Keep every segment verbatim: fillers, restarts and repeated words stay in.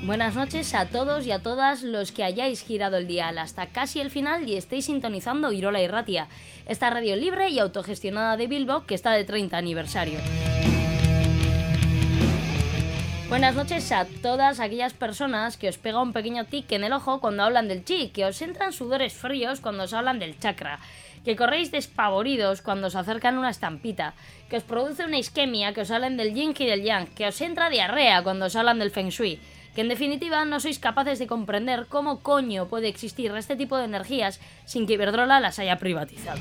Buenas noches a todos y a todas los que hayáis girado el dial hasta casi el final y estéis sintonizando Irola Irratia, esta radio libre y autogestionada de Bilbo que está de treinta aniversario. Buenas noches a todas aquellas personas que os pega un pequeño tic en el ojo cuando hablan del chi, que os entran sudores fríos cuando os hablan del chakra, que corréis despavoridos cuando os acercan una estampita, que os produce una isquemia que os hablan del yin y del yang, que os entra diarrea cuando os hablan del feng shui, que en definitiva no sois capaces de comprender cómo coño puede existir este tipo de energías sin que Iberdrola las haya privatizado.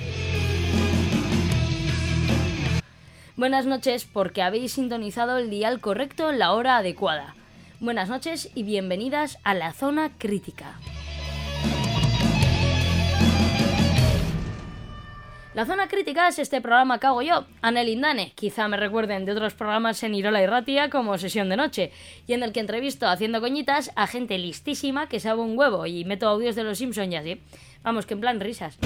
Buenas noches porque habéis sintonizado el dial correcto en la hora adecuada. Buenas noches y bienvenidas a la Zona Crítica. La Zona Crítica es este programa que hago yo, Anel Indane. Quizá me recuerden de otros programas en Irola Irratia como Sesión de Noche, y en el que entrevisto haciendo coñitas a gente listísima que sabe un huevo y meto audios de los Simpsons y así. Vamos, que en plan risas.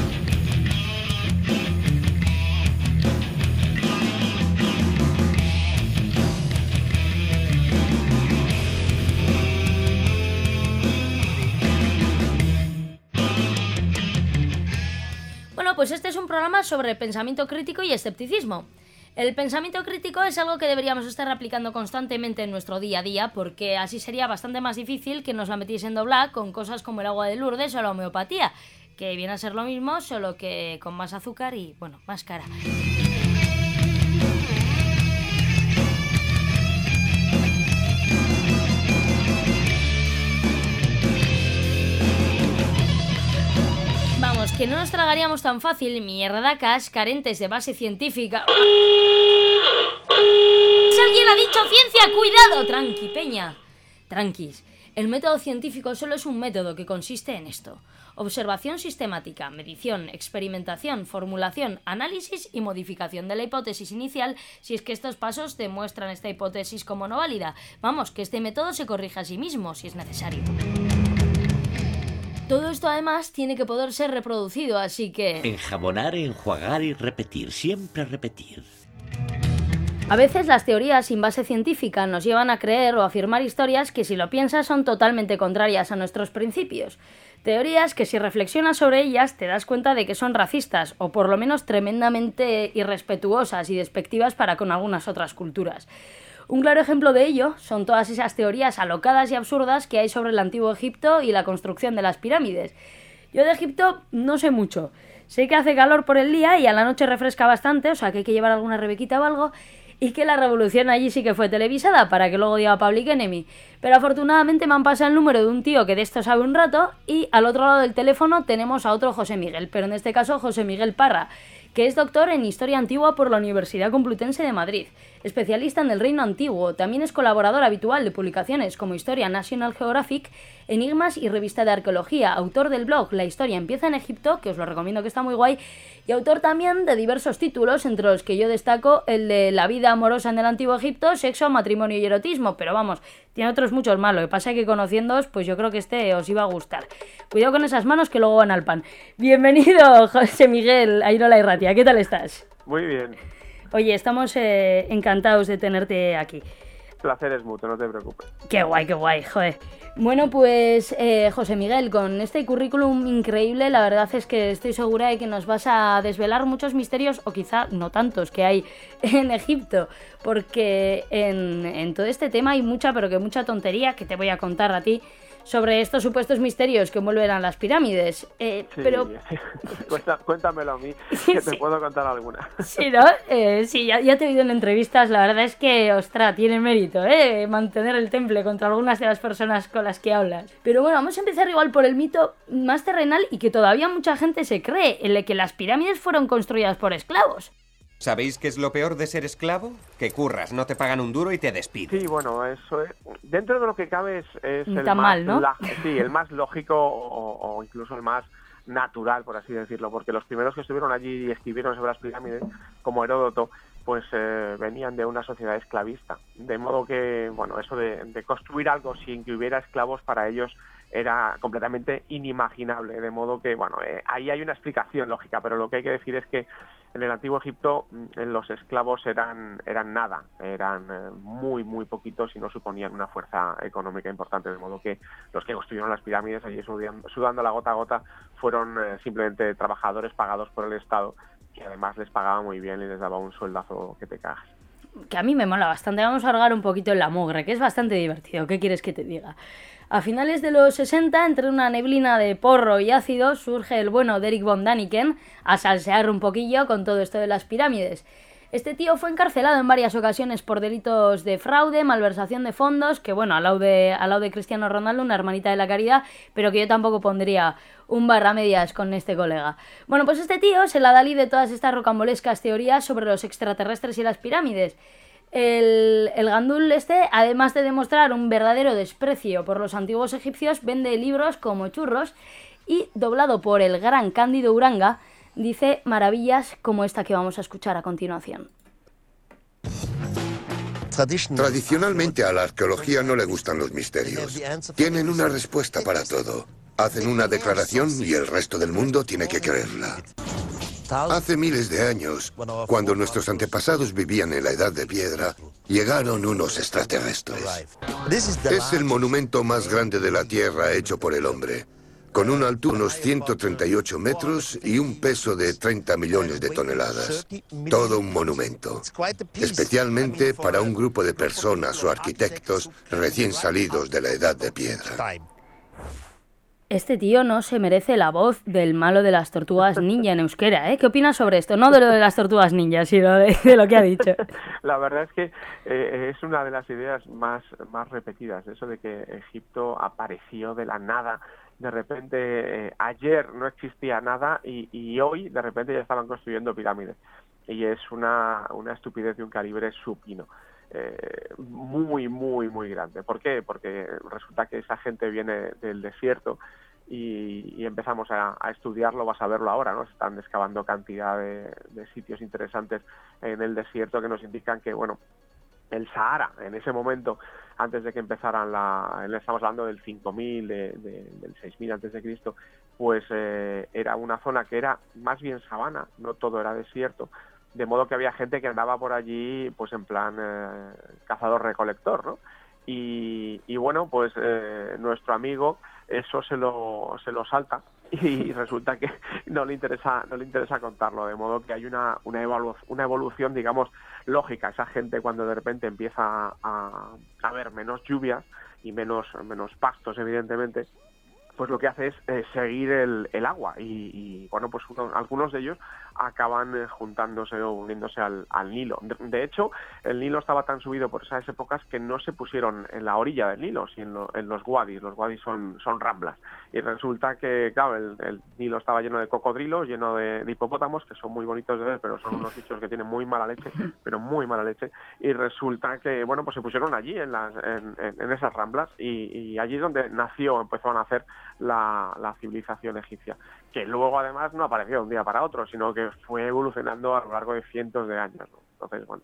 Bueno, pues este es un programa sobre pensamiento crítico y escepticismo. El pensamiento crítico es algo que deberíamos estar aplicando constantemente en nuestro día a día, porque así sería bastante más difícil que nos la metiesen doblada con cosas como el agua de Lourdes o la homeopatía, que viene a ser lo mismo, solo que con más azúcar y, bueno, más cara. Vamos, que no nos tragaríamos tan fácil mierdacas carentes de base científica. ¡Si alguien ha dicho ciencia! ¡Cuidado! Tranqui, peña. Tranquis. El método científico solo es un método que consiste en esto: observación sistemática, medición, experimentación, formulación, análisis y modificación de la hipótesis inicial si es que estos pasos demuestran esta hipótesis como no válida. Vamos, que este método se corrige a sí mismo si es necesario. Todo esto además tiene que poder ser reproducido, así que... enjabonar, enjuagar y repetir, siempre repetir. A veces las teorías sin base científica nos llevan a creer o afirmar historias que, si lo piensas, son totalmente contrarias a nuestros principios. Teorías que, si reflexionas sobre ellas, te das cuenta de que son racistas, o por lo menos tremendamente irrespetuosas y despectivas para con algunas otras culturas. Un claro ejemplo de ello son todas esas teorías alocadas y absurdas que hay sobre el antiguo Egipto y la construcción de las pirámides. Yo de Egipto no sé mucho. Sé que hace calor por el día y a la noche refresca bastante, o sea que hay que llevar alguna rebequita o algo, y que la revolución allí sí que fue televisada, para que luego diga Public Enemy. Pero afortunadamente me han pasado el número de un tío que de esto sabe un rato, y al otro lado del teléfono tenemos a otro José Miguel, pero en este caso José Miguel Parra, que es doctor en Historia Antigua por la Universidad Complutense de Madrid, especialista en el Reino Antiguo. También es colaborador habitual de publicaciones como Historia National Geographic, Enigmas y Revista de Arqueología, autor del blog La Historia Empieza en Egipto, que os lo recomiendo, que está muy guay, y autor también de diversos títulos, entre los que yo destaco el de La vida amorosa en el Antiguo Egipto, Sexo, Matrimonio y Erotismo, pero vamos, tiene otros muchos más. Lo que pasa es que conociéndoos, pues yo creo que este os iba a gustar. Cuidado con esas manos que luego van al pan. Bienvenido, José Miguel, a Irola Irratia. ¿Qué tal estás? Muy bien. Oye, estamos eh, encantados de tenerte aquí. Placer es mutuo, no te preocupes. Qué guay, qué guay, joder. Bueno, pues eh, José Miguel, con este currículum increíble, la verdad es que estoy segura de que nos vas a desvelar muchos misterios, o quizá no tantos, que hay en Egipto, porque en, en todo este tema hay mucha, pero que mucha tontería que te voy a contar a ti sobre estos supuestos misterios que envuelven a las pirámides. Eh, sí, pero... Cuenta, cuéntamelo a mí, que sí. Te puedo contar alguna. Sí, ¿no? Eh, sí, ya, ya te he oído en entrevistas. La verdad es que, ostras, tiene mérito, ¿eh? Mantener el temple contra algunas de las personas con las que hablas. Pero bueno, vamos a empezar igual por el mito más terrenal y que todavía mucha gente se cree, el de que las pirámides fueron construidas por esclavos. ¿Sabéis qué es lo peor de ser esclavo? Que curras, no te pagan un duro y te despiden. Sí, bueno, eso es... Dentro de lo que cabe es, es el, Tan más mal, ¿no? la, sí, el más lógico o, o incluso el más natural, por así decirlo, porque los primeros que estuvieron allí y escribieron sobre las pirámides, como Heródoto, pues eh, venían de una sociedad esclavista. De modo que, bueno, eso de, de construir algo sin que hubiera esclavos para ellos era completamente inimaginable, de modo que, bueno, eh, ahí hay una explicación lógica, pero lo que hay que decir es que en el Antiguo Egipto los esclavos eran eran nada, eran eh, muy, muy poquitos y no suponían una fuerza económica importante, de modo que los que construyeron las pirámides allí sudando, sudando la gota a gota fueron eh, simplemente trabajadores pagados por el Estado, que además les pagaba muy bien y les daba un sueldazo que te cagas. Que a mí me mola bastante, vamos a hurgar un poquito en la mugre, que es bastante divertido, ¿qué quieres que te diga? A finales de los sesenta, entre una neblina de porro y ácido, surge el bueno de Erich von Däniken a salsear un poquillo con todo esto de las pirámides. Este tío fue encarcelado en varias ocasiones por delitos de fraude, malversación de fondos, que bueno, al lado de, al lado de Cristiano Ronaldo, una hermanita de la caridad, pero que yo tampoco pondría un barra medias con este colega. Bueno, pues este tío es el adalid de todas estas rocambolescas teorías sobre los extraterrestres y las pirámides. El, el gandul este, además de demostrar un verdadero desprecio por los antiguos egipcios, vende libros como churros y, doblado por el gran Cándido Uranga, dice maravillas como esta que vamos a escuchar a continuación. Tradicionalmente a la arqueología no le gustan los misterios. Tienen una respuesta para todo. Hacen una declaración y el resto del mundo tiene que creerla. Hace miles de años, cuando nuestros antepasados vivían en la Edad de Piedra, llegaron unos extraterrestres. Es el monumento más grande de la Tierra hecho por el hombre, con una altura de unos ciento treinta y ocho metros y un peso de treinta millones de toneladas. Todo un monumento, especialmente para un grupo de personas o arquitectos recién salidos de la Edad de Piedra. Este tío no se merece la voz del malo de las tortugas ninja en euskera, ¿eh? ¿Qué opinas sobre esto? No de lo de las tortugas ninja, sino de, de lo que ha dicho. La verdad es que eh, es una de las ideas más, más repetidas, eso de que Egipto apareció de la nada. De repente, eh, ayer no existía nada y, y hoy de repente ya estaban construyendo pirámides. Y es una, una estupidez de un calibre supino. Eh, muy, muy, muy grande. ¿Por qué? Porque resulta que esa gente viene del desierto y, y empezamos a, a estudiarlo, vas a verlo ahora, ¿no? Se están excavando cantidad de, de sitios interesantes en el desierto que nos indican que, bueno, el Sahara, en ese momento, antes de que empezaran la... estamos hablando del cinco mil, de, de, del seis mil antes de Cristo, pues eh, era una zona que era más bien sabana, no todo era desierto, de modo que había gente que andaba por allí pues en plan eh, cazador-recolector, ¿no? Y, y bueno, pues eh, nuestro amigo eso se lo, se lo salta y resulta que no le interesa no le interesa contarlo, de modo que hay una una, evolu una evolución, digamos, lógica. Esa gente, cuando de repente empieza a, a haber menos lluvias y menos, menos pastos, evidentemente, pues lo que hace es eh, seguir el, el agua y, y bueno, pues uno, algunos de ellos acaban eh, juntándose o uniéndose al, al Nilo. De, de hecho, el Nilo estaba tan subido por esas épocas que no se pusieron en la orilla del Nilo, sino en los wadis. Los wadis son, son ramblas. Y resulta que, claro, el, el Nilo estaba lleno de cocodrilos, lleno de, de hipopótamos, que son muy bonitos de ver, pero son unos bichos que tienen muy mala leche, pero muy mala leche. Y resulta que, bueno, pues se pusieron allí, en, las, en, en, en esas ramblas, y, y allí es donde nació, empezó a nacer La, la civilización egipcia, que luego además no apareció de un día para otro, sino que fue evolucionando a lo largo de cientos de años, ¿no? Entonces, bueno,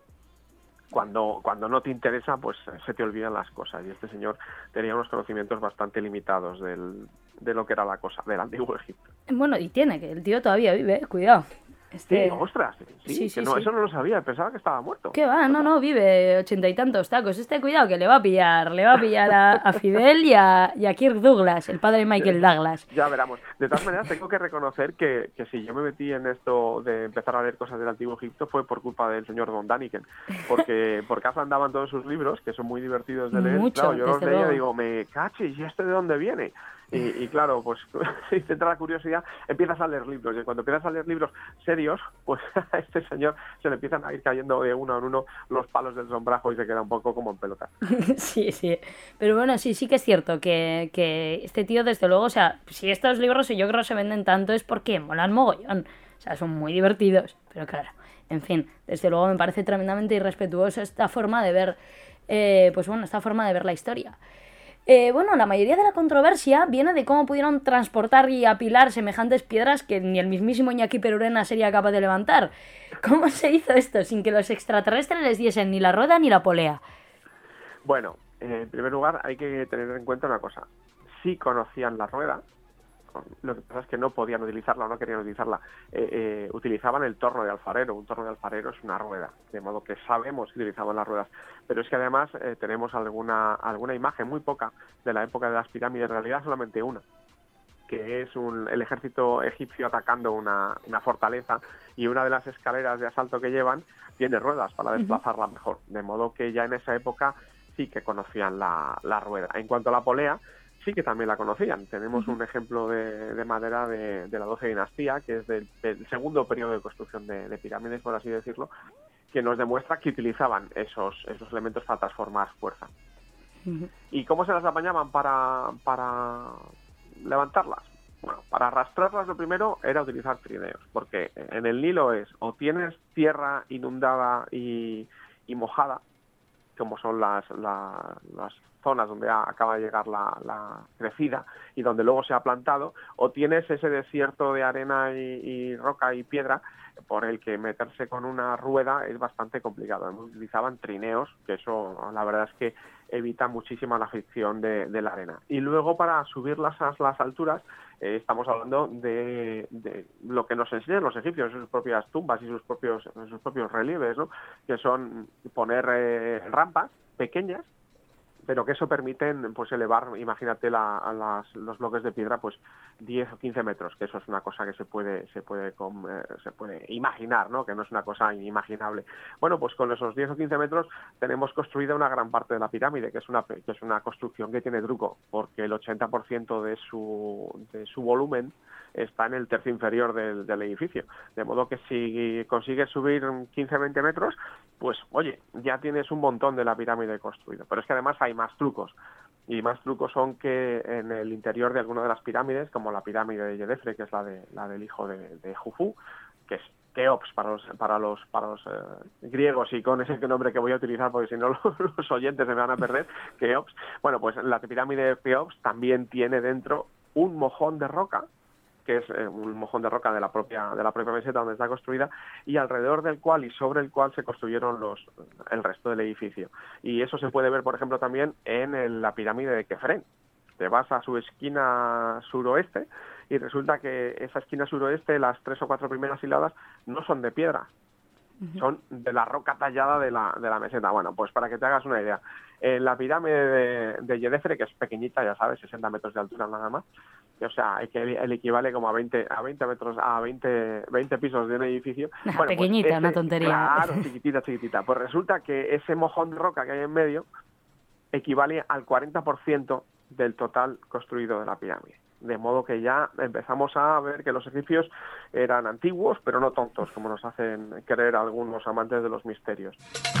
cuando, cuando no te interesa, pues se te olvidan las cosas, y este señor tenía unos conocimientos bastante limitados del, de lo que era la cosa del Antiguo Egipto. Bueno, y tiene, que el tío todavía vive, eh, cuidado. Este... Sí, ostras, sí, sí, sí, que no, sí. Eso no lo sabía, pensaba que estaba muerto. ¿Qué va? No, no, vive ochenta y tantos tacos. Este cuidado que le va a pillar, le va a pillar a, a Fidel y a, y a Kirk Douglas, el padre de Michael Douglas. Ya veremos. De todas maneras, tengo que reconocer que, que si yo me metí en esto de empezar a leer cosas del Antiguo Egipto fue por culpa del señor Von Däniken, porque por casa andaban todos sus libros, que son muy divertidos de leer. Mucho, claro, yo los leía luego. y digo, me cachis, ¿y este de dónde viene? Y, y claro, pues si te entra la curiosidad, empiezas a leer libros, y cuando empiezas a leer libros serios, pues a este señor se le empiezan a ir cayendo de uno en uno los palos del sombrajo y se queda un poco como en pelota. Sí, sí, pero bueno, sí, sí que es cierto que, que este tío, desde luego, o sea, si estos libros yo creo se venden tanto es porque molan mogollón, o sea, son muy divertidos, pero claro, en fin, desde luego me parece tremendamente irrespetuoso esta forma de ver, eh, pues bueno, esta forma de ver la historia. Eh, bueno, la mayoría de la controversia viene de cómo pudieron transportar y apilar semejantes piedras que ni el mismísimo Iñaki Perurena sería capaz de levantar. ¿Cómo se hizo esto sin que los extraterrestres les diesen ni la rueda ni la polea? Bueno, eh, en primer lugar hay que tener en cuenta una cosa. sí conocían la rueda. Lo que pasa es que no podían utilizarla o no querían utilizarla. Eh, eh, utilizaban el torno de alfarero. Un torno de alfarero es una rueda, de modo que sabemos que utilizaban las ruedas. Pero es que además eh, tenemos alguna alguna imagen, muy poca, de la época de las pirámides, en realidad solamente una, que es un, el ejército egipcio atacando una, una fortaleza, y una de las escaleras de asalto que llevan tiene ruedas para desplazarla mejor. De modo que ya en esa época sí que conocían la, la rueda. En cuanto a la polea, sí que también la conocían. Tenemos uh-huh. un ejemplo de, de madera de, de la doce dinastía, que es del, del segundo periodo de construcción de, de pirámides, por así decirlo, que nos demuestra que utilizaban esos, esos elementos para transformar fuerza. Uh-huh. ¿Y cómo se las apañaban para, para levantarlas? Bueno, para arrastrarlas lo primero era utilizar trineos, porque en el Nilo es o tienes tierra inundada y, y mojada, como son las, la, las zonas donde acaba de llegar la, la crecida y donde luego se ha plantado, o tienes ese desierto de arena y, y roca y piedra por el que meterse con una rueda es bastante complicado. Utilizaban trineos, que eso la verdad es que evita muchísima la fricción de, de la arena. Y luego para subirlas a las alturas eh, estamos hablando de, de lo que nos enseñan los egipcios en sus propias tumbas y sus propios, sus propios relieves, ¿no? Que son poner eh, rampas pequeñas, pero que eso permiten pues elevar, imagínate la, a las, los bloques de piedra pues diez o quince metros, que eso es una cosa que se puede se puede com, eh, se puede imaginar, ¿no? Que no es una cosa inimaginable. Bueno, pues con esos diez o quince metros tenemos construida una gran parte de la pirámide, que es una que es una construcción que tiene truco, porque el ochenta por ciento de su de su volumen está en el tercio inferior del, del edificio, de modo que si consigues subir quince a veinte metros, pues oye, ya tienes un montón de la pirámide construido. Pero es que además hay más trucos, y más trucos son que en el interior de alguna de las pirámides, como la pirámide de Yedefre, que es la de la del hijo de, de Jufu, que es Keops para los para los para los eh, griegos, y con ese nombre que voy a utilizar porque si no los, los oyentes se me van a perder, Keops. Bueno, pues la pirámide de Keops también tiene dentro un mojón de roca, que es eh, un mojón de roca de la propia de la propia meseta donde está construida, y alrededor del cual y sobre el cual se construyeron los el resto del edificio. Y eso se puede ver, por ejemplo, también en el, la pirámide de Kefren. Te vas a su esquina suroeste y resulta que esa esquina suroeste, las tres o cuatro primeras hiladas, no son de piedra, uh-huh. son de la roca tallada de la, de la meseta. Bueno, pues para que te hagas una idea, en la pirámide de, de Yedefre, que es pequeñita, ya sabes, sesenta metros de altura nada más, o sea, que el equivale como a veinte, a veinte metros, a veinte, veinte pisos de un edificio. Una bueno, pequeñita, pues ese, una tontería. Claro, chiquitita, chiquitita. Pues resulta que ese mojón de roca que hay en medio equivale al cuarenta por ciento del total construido de la pirámide. De modo que ya empezamos a ver que los egipcios eran antiguos, pero no tontos, como nos hacen creer algunos amantes de los misterios.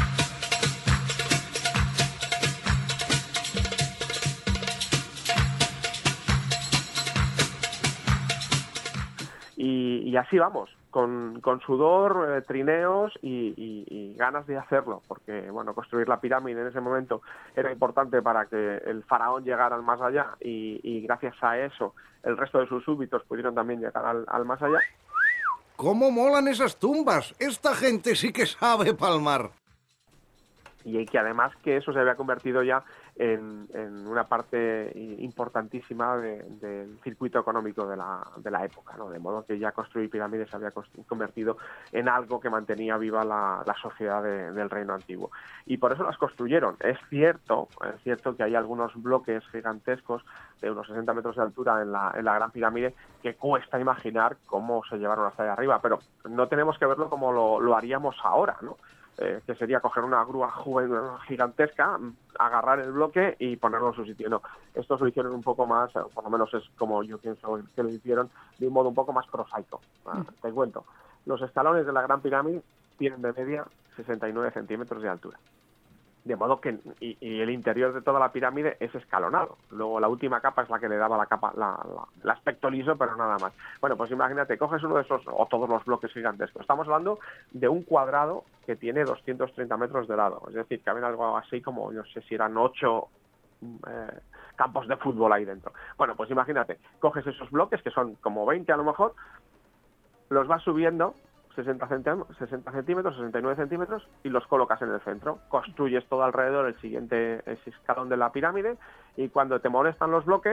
Y, y así vamos, con, con sudor, eh, trineos y, y, y ganas de hacerlo, porque bueno, construir la pirámide en ese momento era importante para que el faraón llegara al más allá, y, y gracias a eso el resto de sus súbditos pudieron también llegar al, al más allá. ¡Cómo molan esas tumbas! Esta gente sí que sabe palmar. Y que además que eso se había convertido ya en, en una parte importantísima de, del circuito económico de la, de la época, ¿no? De modo que ya construir pirámides se había convertido en algo que mantenía viva la, la sociedad de, del reino antiguo. Y por eso las construyeron. Es cierto, es cierto que hay algunos bloques gigantescos de unos sesenta metros de altura en la, en la Gran Pirámide que cuesta imaginar cómo se llevaron hasta allá arriba, pero no tenemos que verlo como lo, lo haríamos ahora, ¿no? Eh, que sería coger una grúa gigantesca, agarrar el bloque y ponerlo en su sitio. No, estos lo hicieron un poco más, por lo menos es como yo pienso que lo hicieron, de un modo un poco más prosaico. Ah, te cuento, los escalones de la Gran Pirámide tienen de media sesenta y nueve centímetros de altura. De modo que y, y el interior de toda la pirámide es escalonado. Luego la última capa es la que le daba la capa, la, la, el aspecto liso, pero nada más. Bueno, pues imagínate, coges uno de esos, o todos los bloques gigantescos. Estamos hablando de un cuadrado que tiene doscientos treinta metros de lado. Es decir, que había algo así como, no sé si eran ocho eh, campos de fútbol ahí dentro. Bueno, pues imagínate, coges esos bloques, que son como veinte a lo mejor, los vas subiendo sesenta centímetros, sesenta y nueve centímetros, y los colocas en el centro. Construyes todo alrededor el siguiente ese escalón de la pirámide, y cuando te molestan los bloques,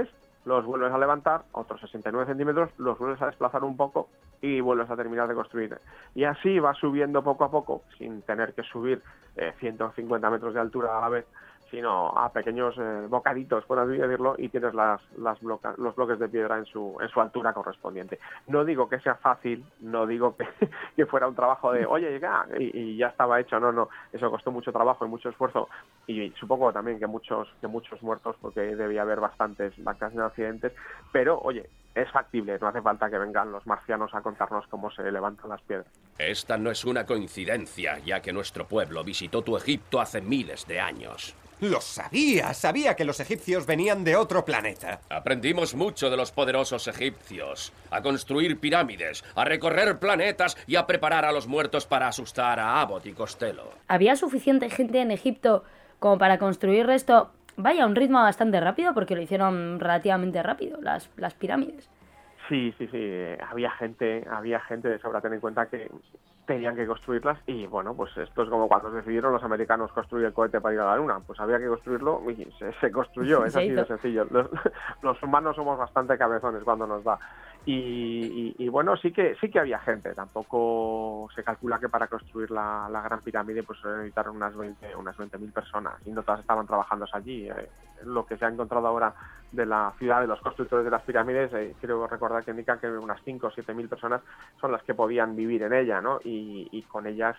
los vuelves a levantar, otros sesenta y nueve centímetros, los vuelves a desplazar un poco y vuelves a terminar de construir. Y así vas subiendo poco a poco, sin tener que subir eh, ciento cincuenta metros de altura a la vez, sino a pequeños eh, bocaditos, por así decirlo, y tienes las, las bloca, los bloques de piedra en su, en su altura correspondiente. No digo que sea fácil, no digo que, que fuera un trabajo de, oye, ya, y, y ya estaba hecho, no, no, eso costó mucho trabajo y mucho esfuerzo, y supongo también que muchos, que muchos muertos, porque debía haber bastantes, bastantes accidentes, pero, oye, es factible, no hace falta que vengan los marcianos a contarnos cómo se levantan las piedras. Esta no es una coincidencia, ya que nuestro pueblo visitó tu Egipto hace miles de años. ¡Lo sabía! Sabía que los egipcios venían de otro planeta. Aprendimos mucho de los poderosos egipcios. A construir pirámides, a recorrer planetas y a preparar a los muertos para asustar a Abbott y Costello. ¿Había suficiente gente en Egipto como para construir esto? Vaya, un ritmo bastante rápido, porque lo hicieron relativamente rápido, las, las pirámides. Sí, sí, sí, había gente, había gente de sobra, ten en cuenta que tenían que construirlas y bueno, pues esto es como cuando decidieron los americanos construir el cohete para ir a la luna, pues había que construirlo y se, se construyó, es así de sencillo. Los, los humanos somos bastante cabezones cuando nos da. Y, y, y bueno, sí que sí que había gente, tampoco se calcula que para construir la, la Gran Pirámide pues se necesitaron unas veinte, unas veinte mil personas y no todas estaban trabajando allí. Eh, lo que se ha encontrado ahora de la ciudad de los constructores de las pirámides, eh, quiero recordar que indica que unas cinco o siete mil personas son las que podían vivir en ella, ¿no? Y, y con ellas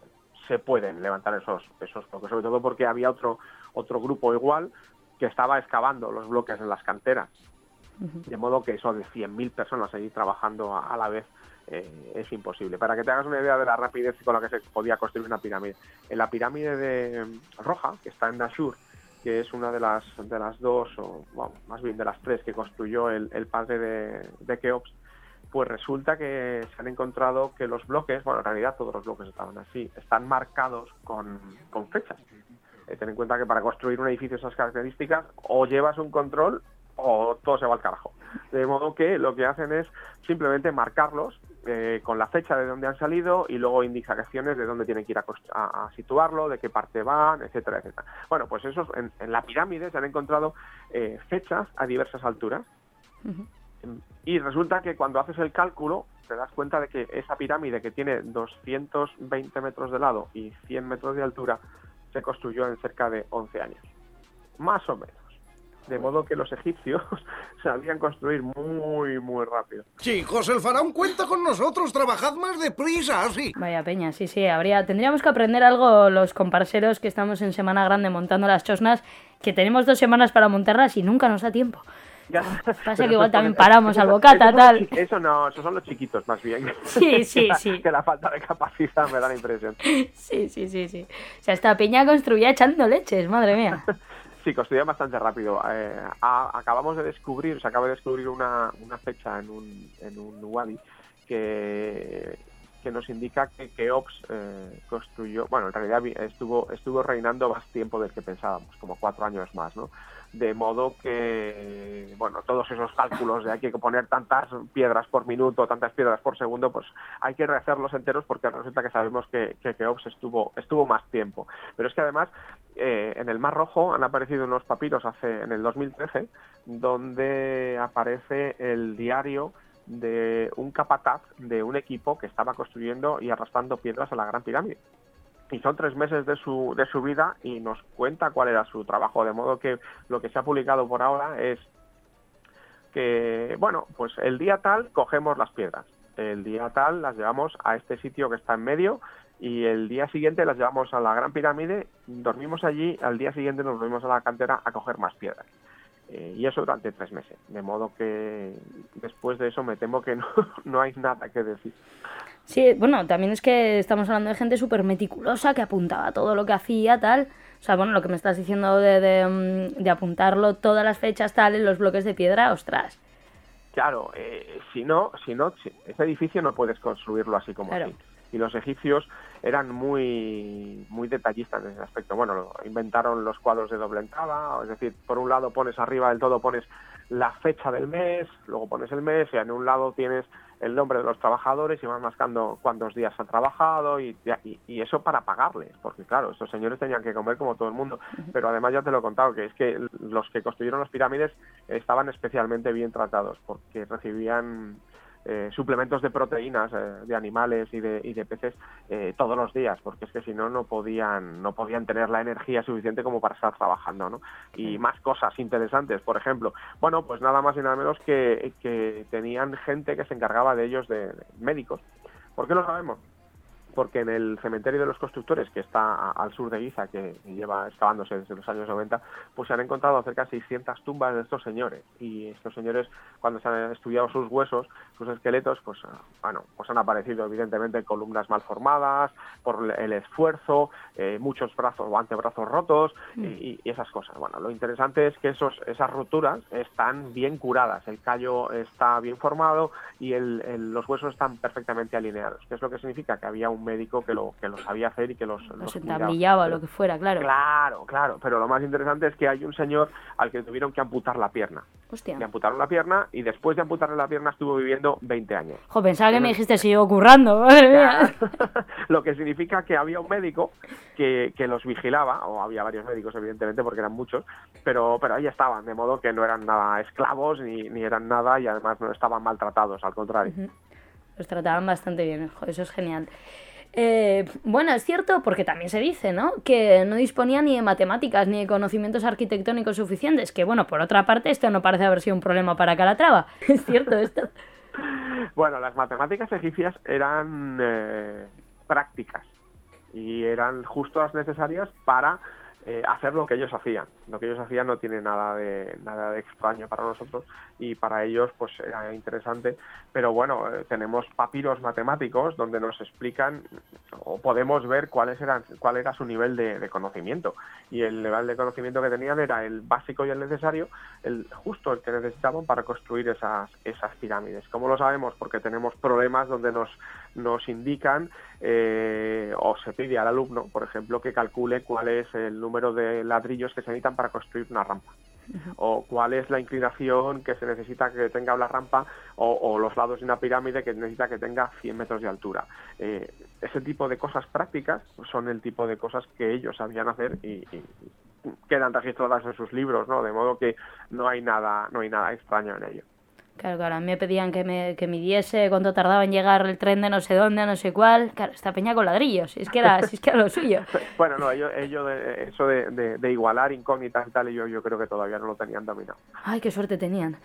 se pueden levantar esos, esos bloques, sobre todo porque había otro, otro grupo igual que estaba excavando los bloques en las canteras. De modo que eso de cien mil personas allí trabajando a, a la vez eh, es imposible. Para que te hagas una idea de la rapidez con la que se podía construir una pirámide. En la pirámide de um, Roja, que está en Dashur, que es una de las de las dos, o bueno, más bien de las tres que construyó el, el padre de, de Keops, pues resulta que se han encontrado que los bloques, bueno, en realidad todos los bloques estaban así, están marcados con, con fechas. Eh, ten en cuenta que para construir un edificio de esas características o llevas un control o todo se va al carajo. De modo que lo que hacen es simplemente marcarlos eh, con la fecha de dónde han salido y luego indicaciones de dónde tienen que ir a, a, a situarlo, de qué parte van, etcétera, etcétera. Bueno, pues esos en, en la pirámide se han encontrado eh, fechas a diversas alturas. Uh-huh. Y resulta que cuando haces el cálculo te das cuenta de que esa pirámide, que tiene doscientos veinte metros de lado y cien metros de altura, se construyó en cerca de once años. Más o menos. De modo que los egipcios sabían construir muy, muy rápido. Chicos, el faraón cuenta con nosotros. Trabajad más deprisa, así. Vaya peña, sí, sí. Habría, tendríamos que aprender algo los comparseros que estamos en Semana Grande montando las chosnas, que tenemos dos semanas para montarlas y nunca nos da tiempo. Ya. Pasa que igual también paramos al bocata, eso tal. Eso no, esos son los chiquitos, más bien. Sí, sí, que sí. La, que la falta de capacidad me da la impresión. Sí, sí, sí, sí. O sea, esta peña construía echando leches, madre mía. Sí, construía bastante rápido. Eh, a, acabamos de descubrir, se acaba de descubrir una, una fecha en un, en un wadi que, que nos indica que Keops eh, construyó, bueno, en realidad estuvo, estuvo reinando más tiempo del que pensábamos, como cuatro años más, ¿no? De modo que, bueno, todos esos cálculos de hay que poner tantas piedras por minuto, tantas piedras por segundo, pues hay que rehacerlos enteros porque resulta que sabemos que, que Keops estuvo, estuvo más tiempo. Pero es que además eh, en el Mar Rojo han aparecido unos papiros hace en el dos mil trece donde aparece el diario de un capataz de un equipo que estaba construyendo y arrastrando piedras a la Gran Pirámide. Y son tres meses de su de su vida y nos cuenta cuál era su trabajo, de modo que lo que se ha publicado por ahora es que, bueno, pues el día tal cogemos las piedras, el día tal las llevamos a este sitio que está en medio y el día siguiente las llevamos a la Gran Pirámide, dormimos allí, al día siguiente nos volvimos a la cantera a coger más piedras. Eh, y eso durante tres meses, de modo que después de eso me temo que no, no hay nada que decir. Sí, bueno, también es que estamos hablando de gente súper meticulosa que apuntaba todo lo que hacía, tal. O sea, bueno, lo que me estás diciendo de, de, de apuntarlo, todas las fechas, tal, en los bloques de piedra, ostras. Claro, eh, si no, si no, si, ese edificio no puedes construirlo así como claro. Así. Y los egipcios eran muy muy detallistas en ese aspecto. Bueno, inventaron los cuadros de doble entrada, es decir, por un lado pones arriba del todo, pones la fecha del mes, luego pones el mes y en un lado tienes el nombre de los trabajadores y vas marcando cuántos días han trabajado y, y, y eso para pagarles, porque claro, estos señores tenían que comer como todo el mundo, pero además ya te lo he contado, que es que los que construyeron las pirámides estaban especialmente bien tratados, porque recibían eh, suplementos de proteínas eh, de animales y de, y de peces eh, todos los días, porque es que si no, no podían, no podían tener la energía suficiente como para estar trabajando, ¿no? Y más cosas interesantes, por ejemplo, bueno, pues nada más y nada menos que, que tenían gente que se encargaba de ellos, de, de médicos. ¿Por qué lo sabemos? Porque en el cementerio de los constructores, que está al sur de Giza, que lleva excavándose desde los años noventa, pues se han encontrado cerca de seiscientas tumbas de estos señores. Y estos señores, cuando se han estudiado sus huesos, sus esqueletos, pues bueno, pues han aparecido evidentemente columnas mal formadas, por el esfuerzo, eh, muchos brazos o antebrazos rotos, mm. y, y esas cosas. Bueno, lo interesante es que esos, esas roturas están bien curadas, el callo está bien formado y el, el, los huesos están perfectamente alineados. ¿Qué es lo que significa? Que había un médico que lo que lo sabía hacer y que los, los entablillaba o lo que fuera, claro. Claro, claro, pero lo más interesante es que hay un señor al que tuvieron que amputar la pierna. Hostia. Le amputaron la pierna y después de amputarle la pierna estuvo viviendo veinte años. Jo, pensaba que me dijiste si yo currando, madre mía. Lo que significa que había un médico que, que los vigilaba, o había varios médicos evidentemente porque eran muchos, pero, pero ahí estaban, de modo que no eran nada esclavos ni, ni eran nada y además no estaban maltratados, al contrario. Uh-huh. Los trataban bastante bien, jo, eso es genial. Eh, bueno, es cierto, porque también se dice, ¿no?, que no disponía ni de matemáticas ni de conocimientos arquitectónicos suficientes, que bueno, por otra parte, esto no parece haber sido un problema para Calatrava. ¿Es cierto esto? Bueno, las matemáticas egipcias eran eh, prácticas y eran justo las necesarias para eh, hacer lo que ellos hacían. Lo que ellos hacían no tiene nada de nada de extraño para nosotros y para ellos pues era interesante, pero bueno, eh, tenemos papiros matemáticos donde nos explican o podemos ver cuáles eran cuál era su nivel de, de conocimiento, y el nivel de conocimiento que tenían era el básico y el necesario, el justo el que necesitaban para construir esas esas pirámides. ¿Cómo lo sabemos? Porque tenemos problemas donde nos nos indican eh, o se pide al alumno, por ejemplo, que calcule cuál es el número de ladrillos que se necesitan para construir una rampa, uh-huh. o cuál es la inclinación que se necesita que tenga la rampa, o, o los lados de una pirámide que necesita que tenga cien metros de altura. Eh, ese tipo de cosas prácticas son el tipo de cosas que ellos sabían hacer y, y quedan registradas en sus libros, ¿no? De modo que no hay nada, no hay nada extraño en ello. Claro, claro, a mí me pedían que me que midiese cuánto tardaba en llegar el tren de no sé dónde, no sé cuál. Claro, esta peña con ladrillos, si es que era, si es que era lo suyo. Bueno, no, ellos, ellos de, eso de, de, de igualar incógnitas y tal, yo, yo creo que todavía no lo tenían dominado. Ay, qué suerte tenían.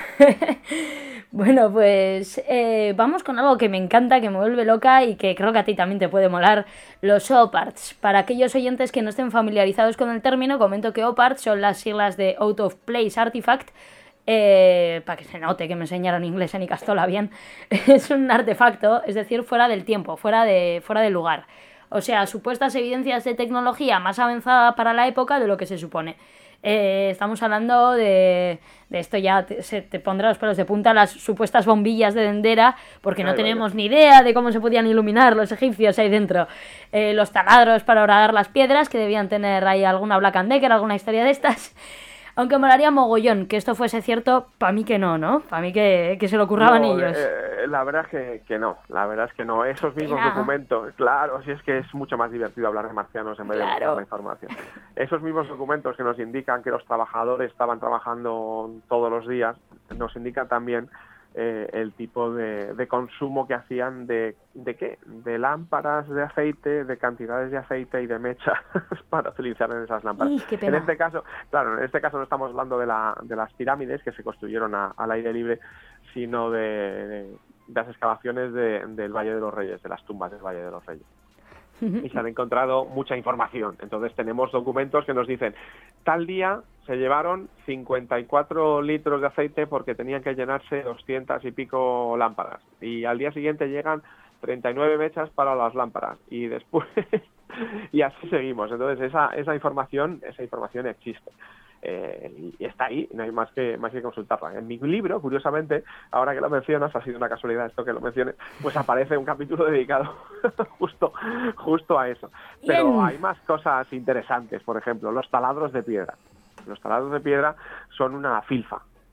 Bueno, pues eh, vamos con algo que me encanta, que me vuelve loca y que creo que a ti también te puede molar, los O P A R Ts. Para aquellos oyentes que no estén familiarizados con el término, comento que O P A R Ts son las siglas de Out of Place Artifact. Eh, para que se note que me enseñaron inglés en Icastola bien, es un artefacto, es decir, fuera del tiempo, fuera de fuera del lugar. O sea, supuestas evidencias de tecnología más avanzada para la época de lo que se supone. Eh, estamos hablando de, de esto, ya te, se te pondrá los pelos de punta, las supuestas bombillas de Dendera, porque no tenemos ni idea de cómo se podían iluminar los egipcios ahí dentro. Eh, los taladros para horadar las piedras, que debían tener ahí alguna Black and Decker, alguna historia de estas. Aunque molaría mogollón que esto fuese cierto, para mí que no, ¿no? Para mí que, que se lo curraban no, ellos. Eh, la verdad es que, que no, la verdad es que no. Esos mismos Pena. documentos, claro, si es que es mucho más divertido hablar de marcianos en vez claro. de buscar la información. Esos mismos documentos que nos indican que los trabajadores estaban trabajando todos los días, nos indican también eh, el tipo de, de consumo que hacían de, ¿de qué? De lámparas de aceite, de cantidades de aceite y de mechas para utilizar en esas lámparas. Ih, qué pena. En este caso, claro, en este caso no estamos hablando de, la, de las pirámides que se construyeron a, al aire libre, sino de, de, de las excavaciones de, del Valle de los Reyes, de las tumbas del Valle de los Reyes. Y se han encontrado mucha información. Entonces tenemos documentos que nos dicen, tal día se llevaron cincuenta y cuatro litros de aceite porque tenían que llenarse doscientas y pico lámparas. Y al día siguiente llegan treinta y nueve mechas para las lámparas. Y después... y así seguimos. Entonces esa, esa información, esa información existe. Eh, y está ahí, no hay más que más que consultarla. En mi libro, curiosamente, ahora que lo mencionas, ha sido una casualidad esto que lo menciones, pues aparece un capítulo dedicado justo justo a eso. Pero Bien. hay más cosas interesantes, por ejemplo, los taladros de piedra. Los taladros de piedra son una filfa.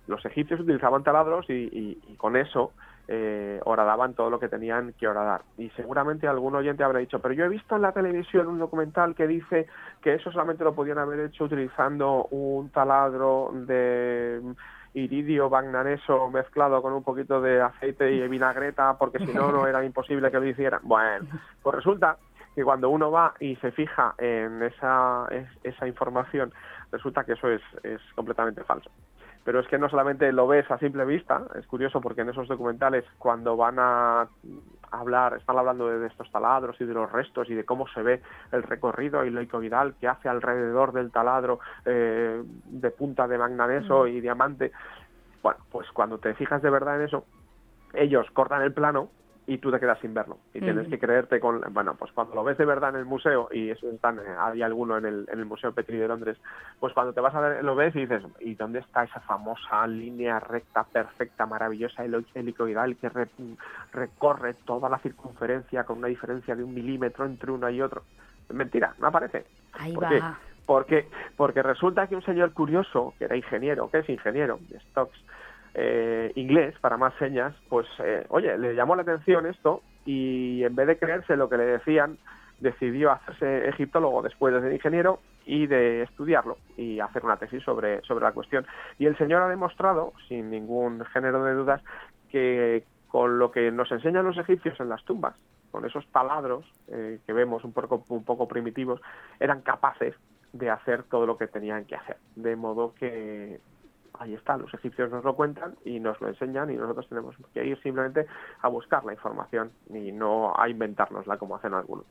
los egipcios utilizaban taladros y, y, y con eso eh, horadaban todo lo que tenían que horadar. Y seguramente algún oyente habrá dicho, pero yo he visto en la televisión un documental que dice que eso solamente lo podían haber hecho utilizando un taladro de iridio magnaneso mezclado con un poquito de aceite y vinagreta, porque si no, no era imposible que lo hicieran. Bueno, pues resulta que cuando uno va y se fija en esa, es, esa información, resulta que eso es, es completamente falso. Pero es que no solamente lo ves a simple vista, es curioso porque en esos documentales cuando van a hablar, están hablando de, de estos taladros y de los restos y de cómo se ve el recorrido helicoidal que hace alrededor del taladro eh, de punta de magnaneso y diamante. Bueno, pues cuando te fijas de verdad en eso, ellos cortan el plano y tú te quedas sin verlo. Y tienes mm. que creerte con... Bueno, pues cuando lo ves de verdad en el museo, y eso están, hay alguno en el, en el Museo Petrie de Londres, pues cuando te vas a ver, lo ves y dices, ¿y dónde está esa famosa línea recta, perfecta, maravillosa, helicoidal que re, recorre toda la circunferencia con una diferencia de un milímetro entre uno y otro? Mentira, no aparece. Ahí ¿Por va. qué? Porque, porque resulta que un señor curioso, que era ingeniero, que es ingeniero de Stokes, Eh, inglés, para más señas, pues, eh, oye, le llamó la atención esto y en vez de creerse lo que le decían, decidió hacerse egiptólogo después de ser ingeniero y de estudiarlo y hacer una tesis sobre, sobre la cuestión. Y el señor ha demostrado, sin ningún género de dudas, que con lo que nos enseñan los egipcios en las tumbas, con esos taladros eh, que vemos un poco, un poco primitivos, eran capaces de hacer todo lo que tenían que hacer. De modo que... ahí está, los egipcios nos lo cuentan y nos lo enseñan y nosotros tenemos que ir simplemente a buscar la información y no a inventárnosla como hacen algunos.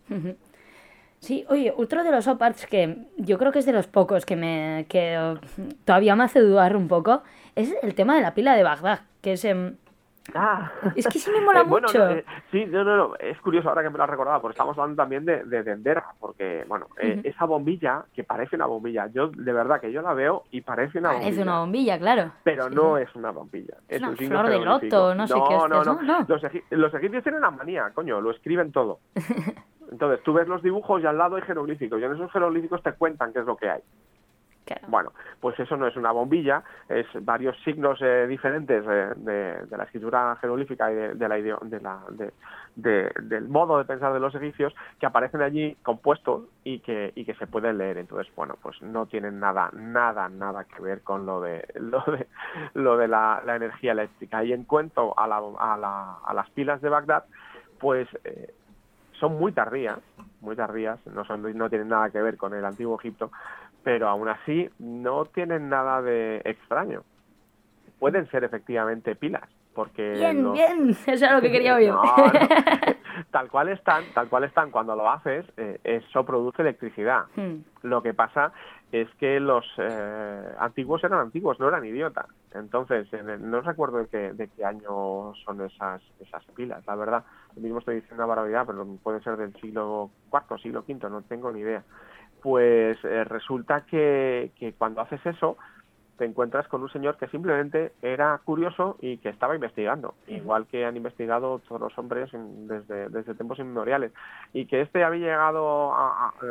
Sí, oye, otro de los oparts que yo creo que es de los pocos que me que todavía me hace dudar un poco es el tema de la pila de Bagdad, que es... Eh, Ah. Es que sí me mola eh, bueno, mucho. No, eh, sí, no, no, no, es curioso ahora que me lo has recordado, porque estamos hablando también de, de Dendera, porque, bueno, eh, uh-huh. esa bombilla, que parece una bombilla, yo de verdad que yo la veo y parece una parece bombilla. Parece una bombilla, claro. Pero sí. no es una bombilla. Es, es una un signo flor de loto, no sé no, qué es. No, no, no, no. Los, egi- los egipcios tienen una manía, coño, lo escriben todo. Entonces, tú ves los dibujos y al lado hay jeroglíficos, y en esos jeroglíficos te cuentan qué es lo que hay. Claro. Bueno, pues eso no es una bombilla, es varios signos eh, diferentes eh, de, de la escritura jeroglífica y de, de la, ideo, de la de, de, del modo de pensar de los egipcios que aparecen allí compuestos y que y que se pueden leer. Entonces, bueno, pues no tienen nada, nada, nada que ver con lo de lo de lo de la, la energía eléctrica. Y en cuanto a la, a, la, a las pilas de Bagdad, pues eh, son muy tardías, muy tardías, no son no tienen nada que ver con el antiguo Egipto, pero aún así no tienen nada de extraño. Pueden ser efectivamente pilas, porque... Bien, los... bien, eso es lo que quería oír. no, no. Tal cual están, tal cual están, cuando lo haces, eh, eso produce electricidad. Hmm. Lo que pasa es que los eh, antiguos eran antiguos, no eran idiotas. Entonces, en el, no recuerdo de qué, de qué año son esas esas pilas, la verdad. Yo mismo estoy diciendo una barbaridad, pero puede ser del siglo cuarto, siglo quinto, no tengo ni idea. Pues eh, resulta que, que cuando haces eso te encuentras con un señor que simplemente era curioso y que estaba investigando, uh-huh. igual que han investigado todos los hombres en, desde, desde tiempos inmemoriales, y que este había llegado a, a,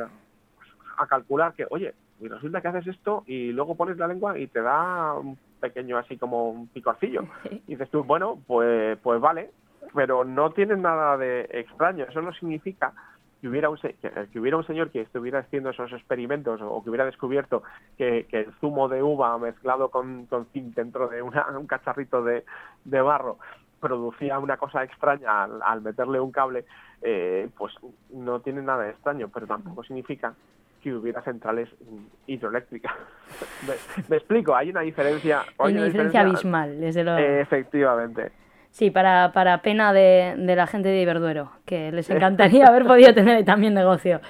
a calcular que, oye, y resulta que haces esto y luego pones la lengua y te da un pequeño así como un picorcillo, y dices tú, bueno, pues, pues vale, pero no tienes nada de extraño, eso no significa que hubiera un se- que, que hubiera un señor que estuviera haciendo esos experimentos o que hubiera descubierto que, que el zumo de uva mezclado con, con zinc dentro de una, un cacharrito de, de barro producía una cosa extraña al, al meterle un cable, eh, pues no tiene nada de extraño, pero tampoco significa que hubiera centrales hidroeléctricas. me, me explico, hay una diferencia... Hay una, una diferencia, diferencia abismal, desde luego. Eh, efectivamente. Sí, para, para pena de, de la gente de Iberduero, que les encantaría haber podido tener también negocio.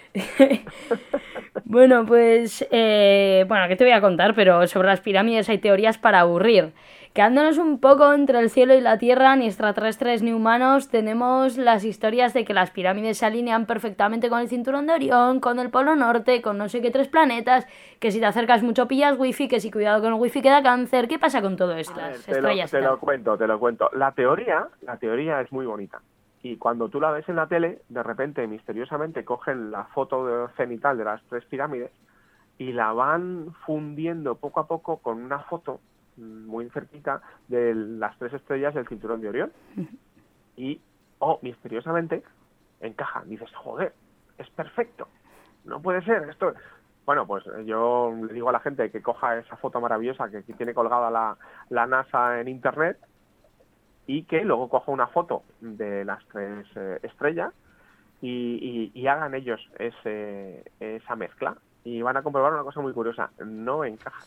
Bueno, pues, eh, bueno, ¿qué te voy a contar? Pero sobre las pirámides hay teorías para aburrir. Quedándonos un poco entre el cielo y la tierra, ni extraterrestres ni humanos, tenemos las historias de que las pirámides se alinean perfectamente con el cinturón de Orión, con el Polo Norte, con no sé qué tres planetas, que si te acercas mucho pillas wifi, que si cuidado con el wifi queda cáncer. ¿Qué pasa con todo esto? Ver, te, lo, te lo cuento, te lo cuento. La teoría, la teoría es muy bonita. Y cuando tú la ves en la tele, de repente, misteriosamente, cogen la foto cenital de las tres pirámides y la van fundiendo poco a poco con una foto muy cerquita de las tres estrellas del cinturón de Orión. Y, oh, misteriosamente, encaja. Dices, joder, es perfecto. No puede ser esto. Bueno, pues yo le digo a la gente que coja esa foto maravillosa que, que tiene colgada la, la NASA en Internet y que luego coja una foto de las tres eh, estrellas y, y, y hagan ellos ese, esa mezcla. Y van a comprobar una cosa muy curiosa. No encaja.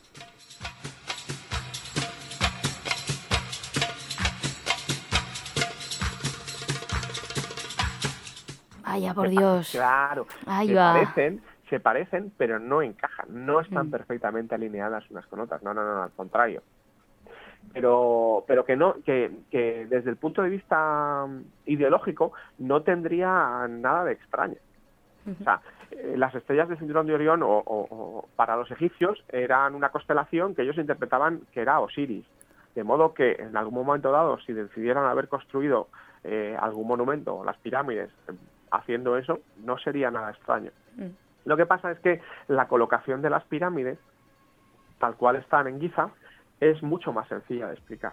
Vaya, por Dios. Claro, Ahí se va. parecen, se parecen, pero no encajan, no están Mm. perfectamente alineadas unas con otras, no, no, no, al contrario. Pero, pero que no, que, que desde el punto de vista ideológico no tendría nada de extraño. O sea, eh, las estrellas del cinturón de Orión, o, o, o para los egipcios, eran una constelación que ellos interpretaban que era Osiris. De modo que en algún momento dado, si decidieran haber construido eh, algún monumento, las pirámides, eh, haciendo eso, no sería nada extraño. Mm. Lo que pasa es que la colocación de las pirámides, tal cual están en Giza, es mucho más sencilla de explicar.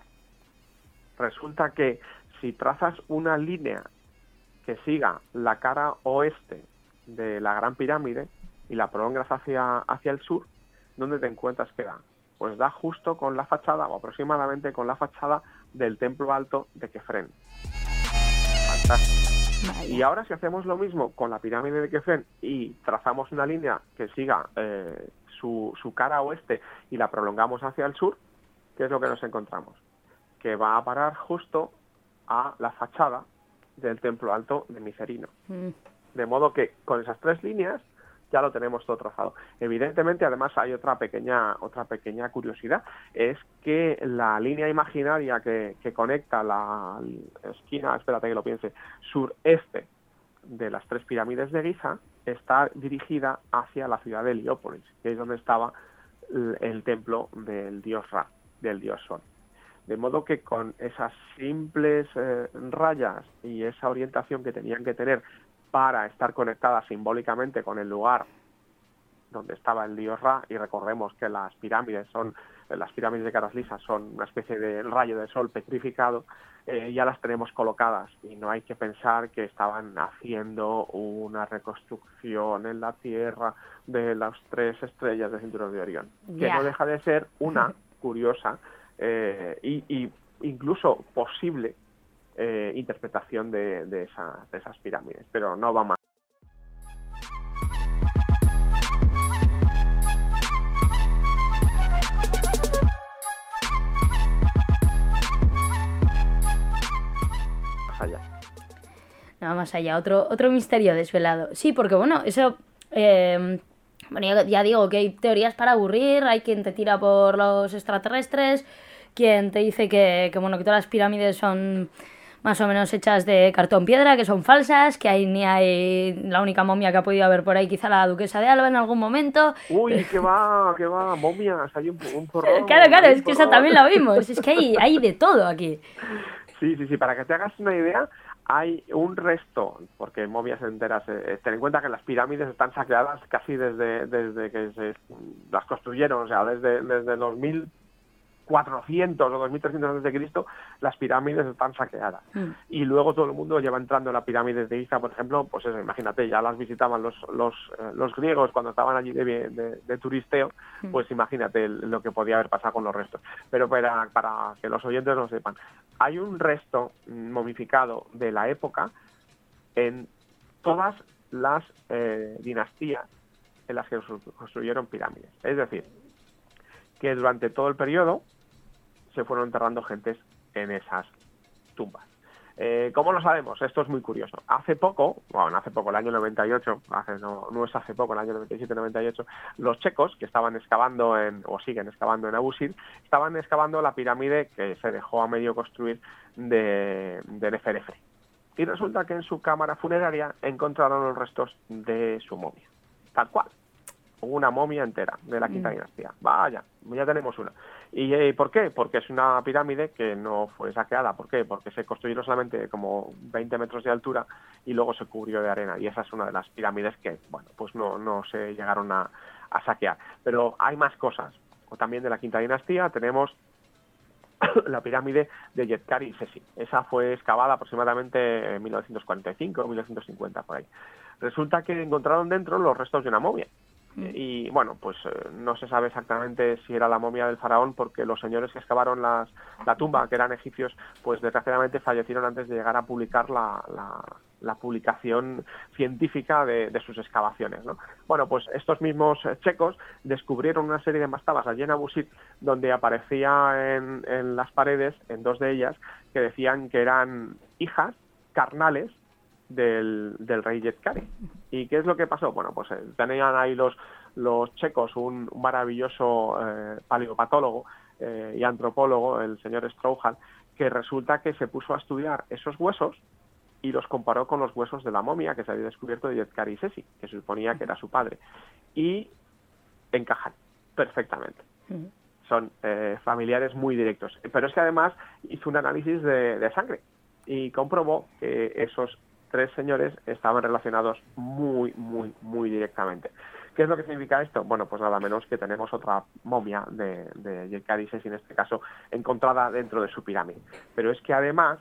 Resulta que si trazas una línea que siga la cara oeste de la Gran Pirámide y la prolongas hacia, hacia el sur, ¿dónde te encuentras que da? Pues da justo con la fachada, o aproximadamente con la fachada del Templo Alto de Kefren. Fantástico. Vaya. Y ahora si hacemos lo mismo con la pirámide de Kefren y trazamos una línea que siga eh, su, su cara oeste y la prolongamos hacia el sur, ¿qué es lo que nos encontramos? Que va a parar justo a la fachada del Templo Alto de Micerino. Mm. De modo que con esas tres líneas ya lo tenemos todo trazado. Evidentemente, además, hay otra pequeña otra pequeña curiosidad, es que la línea imaginaria que, que conecta la esquina, espérate que lo piense, sureste de las tres pirámides de Giza está dirigida hacia la ciudad de Heliópolis, que es donde estaba el, el templo del dios Ra, del dios Sol. De modo que con esas simples eh, rayas y esa orientación que tenían que tener para estar conectadas simbólicamente con el lugar donde estaba el dios Ra, y recordemos que las pirámides son las pirámides de caras lisas son una especie de rayo de sol petrificado, eh, ya las tenemos colocadas y no hay que pensar que estaban haciendo una reconstrucción en la Tierra de las tres estrellas del cinturón de Orión, que Ya. no deja de ser una curiosa eh, y, y incluso posible Eh, interpretación de, de, esa, de esas pirámides, pero no va más. Más allá. Nada más allá, otro, otro misterio desvelado. Sí, porque bueno, eso... eh, bueno, ya, ya digo que hay teorías para aburrir, hay quien te tira por los extraterrestres, quien te dice que, que, bueno, que todas las pirámides son más o menos hechas de cartón piedra, que son falsas, que hay ni hay la única momia que ha podido haber por ahí, quizá la duquesa de Alba en algún momento. Uy, que va, que va, momias, hay un, un porrón. Claro, claro, hay es un que eso porrón. también lo vimos, es que hay, hay de todo aquí. Sí, sí, sí, para que te hagas una idea, hay un resto, porque momias enteras, eh, ten en cuenta que las pirámides están saqueadas casi desde, desde que se las construyeron, o sea, desde, desde los mil cuatrocientos o dos mil trescientos antes de Cristo, las pirámides están saqueadas. Mm. Y luego todo el mundo lleva entrando en la pirámide de Giza, por ejemplo, pues eso, imagínate, ya las visitaban los los, eh, los griegos cuando estaban allí de, de, de turisteo, Mm. pues imagínate el- lo que podía haber pasado con los restos. Pero para, para que los oyentes lo sepan, hay un resto mm, momificado de la época en todas las eh, dinastías en las que constru- construyeron pirámides. Es decir, que durante todo el periodo se fueron enterrando gentes en esas tumbas. Eh, ¿Cómo lo sabemos? Esto es muy curioso. Hace poco, bueno, hace poco, el año noventa y ocho, hace, no, no es hace poco, el año noventa y siete noventa y ocho, los checos que estaban excavando, en, o siguen excavando en Abu Sir, estaban excavando la pirámide que se dejó a medio construir de, de Neferefre. Y resulta que en su cámara funeraria encontraron los restos de su momia. Tal cual. Una momia entera de la quinta Mm. dinastía. Vaya, ya tenemos una. ¿Y eh, por qué? Porque es una pirámide que no fue saqueada. ¿Por qué? Porque se construyeron solamente como veinte metros de altura y luego se cubrió de arena. Y esa es una de las pirámides que, bueno, pues no, no se llegaron a, a saquear. Pero hay más cosas. O también de la quinta dinastía tenemos la pirámide de Yetkari y Sesi. Esa fue excavada aproximadamente en mil novecientos cuarenta y cinco o mil novecientos cincuenta, por ahí. Resulta que encontraron dentro los restos de una momia. Y bueno, pues eh, no se sabe exactamente si era la momia del faraón, porque los señores que excavaron las, la tumba, que eran egipcios, pues desgraciadamente fallecieron antes de llegar a publicar la, la, la publicación científica de, de sus excavaciones, ¿no? Bueno, pues estos mismos checos descubrieron una serie de mastabas allí en Abu Sir, donde aparecía en, en las paredes, en dos de ellas, que decían que eran hijas carnales del, del rey Yetkari. ¿Y qué es lo que pasó? Bueno, pues eh, tenían ahí los, los checos un, un maravilloso eh, paleopatólogo eh, y antropólogo, el señor Strouhal, que resulta que se puso a estudiar esos huesos y los comparó con los huesos de la momia que se había descubierto de Yetkari y Sesi, que se suponía que era su padre, y encajan perfectamente. Uh-huh. Son eh, familiares muy directos. Pero es que además hizo un análisis de, de sangre y comprobó que esos tres señores estaban relacionados muy, muy, muy directamente. ¿Qué es lo que significa esto? Bueno, pues nada menos que tenemos otra momia de, de Yetkari y Sesi, en este caso, encontrada dentro de su pirámide. Pero es que además,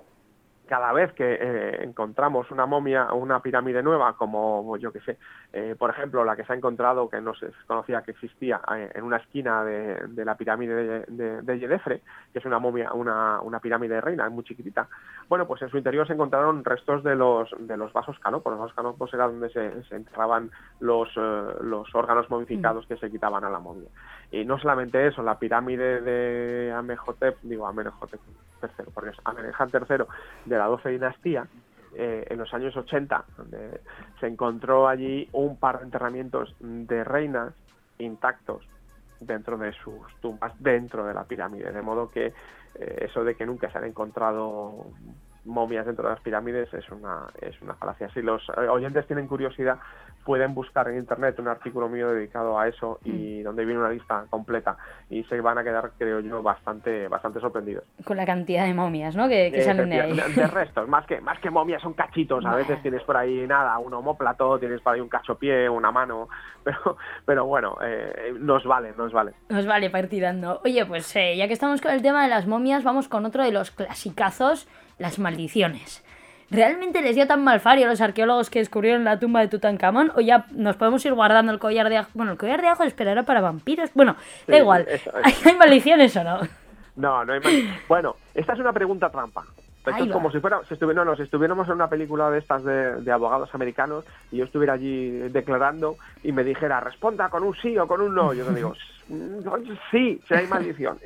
cada vez que eh, encontramos una momia o una pirámide nueva, como yo que sé, eh, por ejemplo, la que se ha encontrado, que no se conocía que existía, eh, en una esquina de, de la pirámide de, de, de Yedefre, que es una momia, una, una pirámide de reina, muy chiquitita, bueno, pues en su interior se encontraron restos de los de los vasos canopos. Los vasos canopos era donde se, se enterraban los, eh, los órganos momificados que se quitaban a la momia. Y no solamente eso, la pirámide de Amenhotep, digo Amenhotep tercero, porque es Amenemhat tercero, de la doce dinastía, eh, en los años ochenta, donde se encontró allí un par de enterramientos de reinas intactos dentro de sus tumbas, dentro de la pirámide, de modo que eh, eso de que nunca se han encontrado momias dentro de las pirámides es una es una falacia. Si los oyentes tienen curiosidad, pueden buscar en internet un artículo mío dedicado a eso y mm. donde viene una lista completa, y se van a quedar, creo yo, bastante bastante sorprendidos con la cantidad de momias, ¿no?, que, que salen de ahí. De, de restos, más que más que momias son cachitos. A veces tienes por ahí nada, un omóplato, tienes por ahí un cachopié, una mano, pero pero bueno, eh, nos vale, nos vale. Nos vale para ir tirando. Oye, pues eh, ya que estamos con el tema de las momias, vamos con otro de los clasicazos, las maldiciones. ¿Realmente les dio tan mal fario a los arqueólogos que descubrieron la tumba de Tutankamón? ¿O ya nos podemos ir guardando el collar de ajo? Bueno, el collar de ajo esperará para vampiros. Bueno, da sí, igual. Eso, eso. ¿Hay maldiciones o no? No, no hay maldiciones. Bueno, esta es una pregunta trampa. Esto es como si fuera, si, estuvi, no, no, si estuviéramos en una película de estas de, de abogados americanos y yo estuviera allí declarando y me dijera, responda con un sí o con un no. Yo te digo, sí, sí hay maldiciones.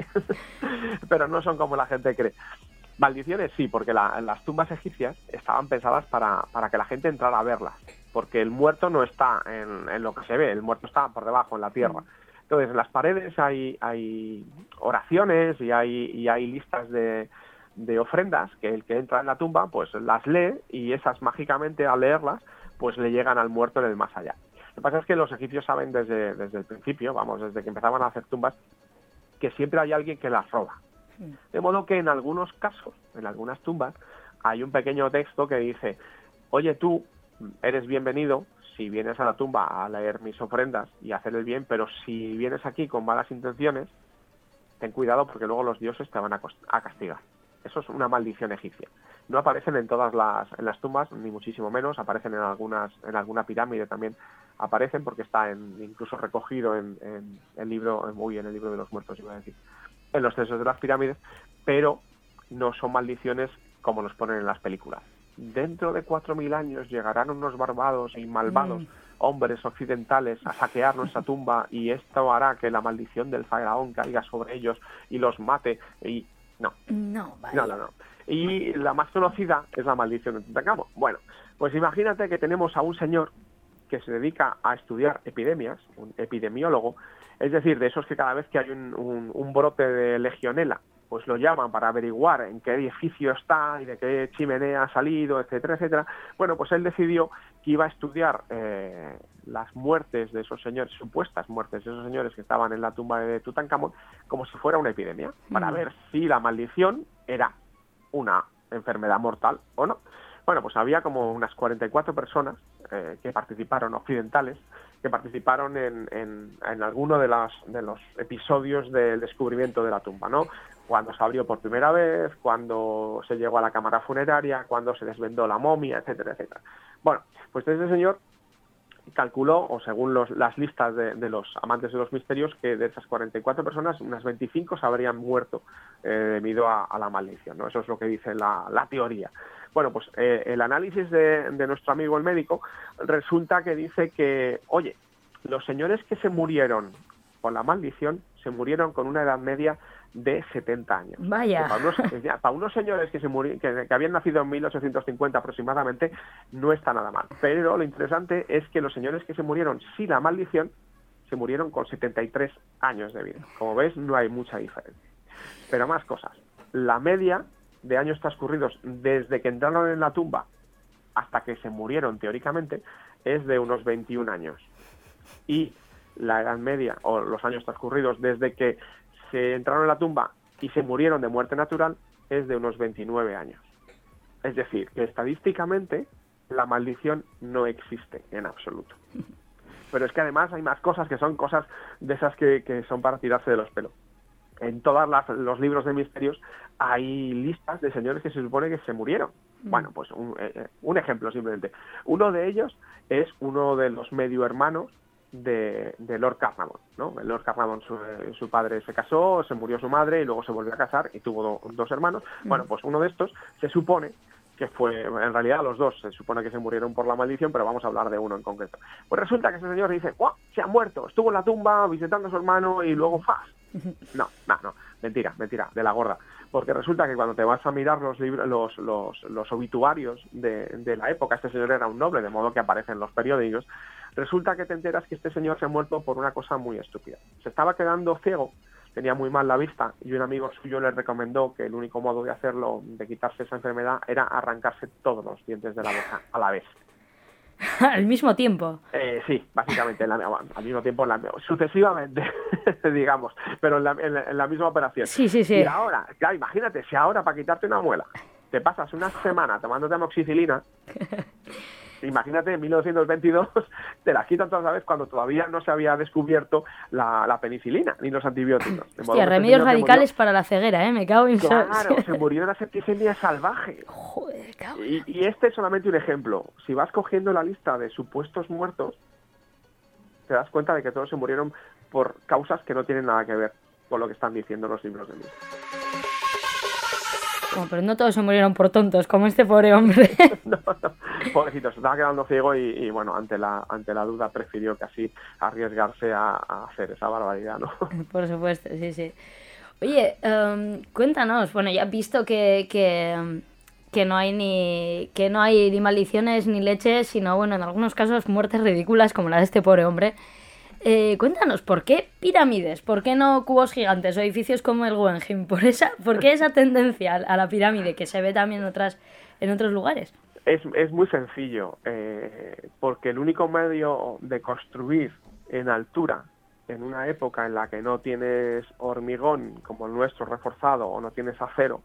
Pero no son como la gente cree. Maldiciones sí, porque la, las tumbas egipcias estaban pensadas para, para que la gente entrara a verlas, porque el muerto no está en, en lo que se ve, el muerto está por debajo, en la tierra. Entonces, en las paredes hay, hay oraciones y hay, y hay listas de, de ofrendas que el que entra en la tumba pues las lee, y esas mágicamente, al leerlas, pues le llegan al muerto en el más allá. Lo que pasa es que los egipcios saben desde, desde el principio, vamos, desde que empezaban a hacer tumbas, que siempre hay alguien que las roba. De modo que en algunos casos, en algunas tumbas, hay un pequeño texto que dice, oye, tú eres bienvenido si vienes a la tumba a leer mis ofrendas y a hacer el bien, pero si vienes aquí con malas intenciones, ten cuidado porque luego los dioses te van a, a castigar. Eso es una maldición egipcia. No aparecen en todas las, en las tumbas, ni muchísimo menos, aparecen en algunas, en alguna pirámide también aparecen, porque está en, incluso recogido en, en el libro, uy, en el libro de los muertos, iba a decir, en los textos de las pirámides, pero no son maldiciones como nos ponen en las películas. Dentro de cuatro mil años llegarán unos barbados y malvados mm. hombres occidentales a saquear nuestra tumba, y esto hará que la maldición del faraón caiga sobre ellos y los mate. Y no, no, vale. no, no, no. Y la más conocida es la maldición de Tutankamón. Bueno, pues imagínate que tenemos a un señor que se dedica a estudiar epidemias, un epidemiólogo, es decir, de esos que cada vez que hay un, un, un brote de legionela, pues lo llaman para averiguar en qué edificio está y de qué chimenea ha salido, etcétera, etcétera. Bueno, pues él decidió que iba a estudiar eh, las muertes de esos señores, supuestas muertes de esos señores que estaban en la tumba de Tutankamón, como si fuera una epidemia, para mm. ver si la maldición era una enfermedad mortal o no. Bueno, pues había como unas cuarenta y cuatro personas eh, que participaron, occidentales, que participaron en, en, en alguno de, las, de los episodios del descubrimiento de la tumba, ¿no? cuando se abrió por primera vez, cuando se llegó a la cámara funeraria, cuando se desvendó la momia, etcétera, etcétera. Bueno, pues este señor calculó, o según los, las listas de, de los amantes de los misterios, que de esas cuarenta y cuatro personas, unas veinticinco se habrían muerto eh, debido a, a la maldición, ¿no? Eso es lo que dice la, la teoría. Bueno, pues eh, el análisis de, de nuestro amigo el médico resulta que dice que, oye, los señores que se murieron por la maldición se murieron con una edad media de setenta años. Vaya. Para unos, para unos señores que, se muri, que, que habían nacido en mil ochocientos cincuenta aproximadamente, no está nada mal. Pero lo interesante es que los señores que se murieron sin la maldición se murieron con setenta y tres años de vida. Como ves, no hay mucha diferencia. Pero más cosas. La media de años transcurridos desde que entraron en la tumba hasta que se murieron teóricamente es de unos veintiún años. Y la edad media, o los años transcurridos desde que se entraron en la tumba y se murieron de muerte natural, es de unos veintinueve años. Es decir, que estadísticamente la maldición no existe en absoluto. Pero es que además hay más cosas que son cosas de esas que, que son para tirarse de los pelos. En todos los libros de misterios hay listas de señores que se supone que se murieron. Bueno, pues un, eh, un ejemplo simplemente. Uno de ellos es uno de los medio hermanos de, de Lord Carnarvon, ¿no? Lord Carnarvon, su, su padre se casó, se murió su madre y luego se volvió a casar y tuvo do, dos hermanos. Bueno, pues uno de estos se supone que fue, en realidad los dos se supone que se murieron por la maldición, pero vamos a hablar de uno en concreto. Pues resulta que ese señor dice, ¡guau! Se ha muerto, estuvo en la tumba visitando a su hermano y luego ¡fas! No, no, no, mentira, mentira, de la gorda. Porque resulta que cuando te vas a mirar los libros, los, los, los obituarios de, de la época, este señor era un noble, de modo que aparece en los periódicos, resulta que te enteras que este señor se ha muerto por una cosa muy estúpida. Se estaba quedando ciego, tenía muy mal la vista, y un amigo suyo le recomendó que el único modo de hacerlo, de quitarse esa enfermedad, era arrancarse todos los dientes de la boca a la vez. Al mismo tiempo. Eh, sí, básicamente, en la, al mismo tiempo, en la, sucesivamente, digamos, pero en la, en, la, en la misma operación. Sí, sí, sí. Y ahora, claro, imagínate, si ahora para quitarte una muela te pasas una semana tomándote amoxicilina, imagínate, en mil novecientos veintidós te las quitan todas las veces cuando todavía no se había descubierto la, la penicilina ni los antibióticos. Hostia, remedios radicales para la ceguera, ¿eh? Me cago en... Claro, se murió de la septicemia salvaje. Joder, cabrón. Y, y este es solamente un ejemplo. Si vas cogiendo la lista de supuestos muertos, te das cuenta de que todos se murieron por causas que no tienen nada que ver con lo que están diciendo los libros de mí. Bueno, pero no todos se murieron por tontos, como este pobre hombre. No, no, pobrecito, se estaba quedando ciego y, y bueno, ante la ante la duda prefirió casi arriesgarse a, a hacer esa barbaridad, ¿no? Por supuesto, sí, sí. Oye, um, cuéntanos, bueno, ya has visto que, que, que no hay ni que no hay ni maldiciones ni leches, sino, bueno, en algunos casos muertes ridículas como la de este pobre hombre. Eh, cuéntanos, ¿por qué pirámides? ¿Por qué no cubos gigantes o edificios como el Guggenheim? ¿Por esa, ¿Por qué esa tendencia a la pirámide que se ve también en, otras, en otros lugares? Es, es muy sencillo, eh, porque el único medio de construir en altura, en una época en la que no tienes hormigón como el nuestro reforzado o no tienes acero,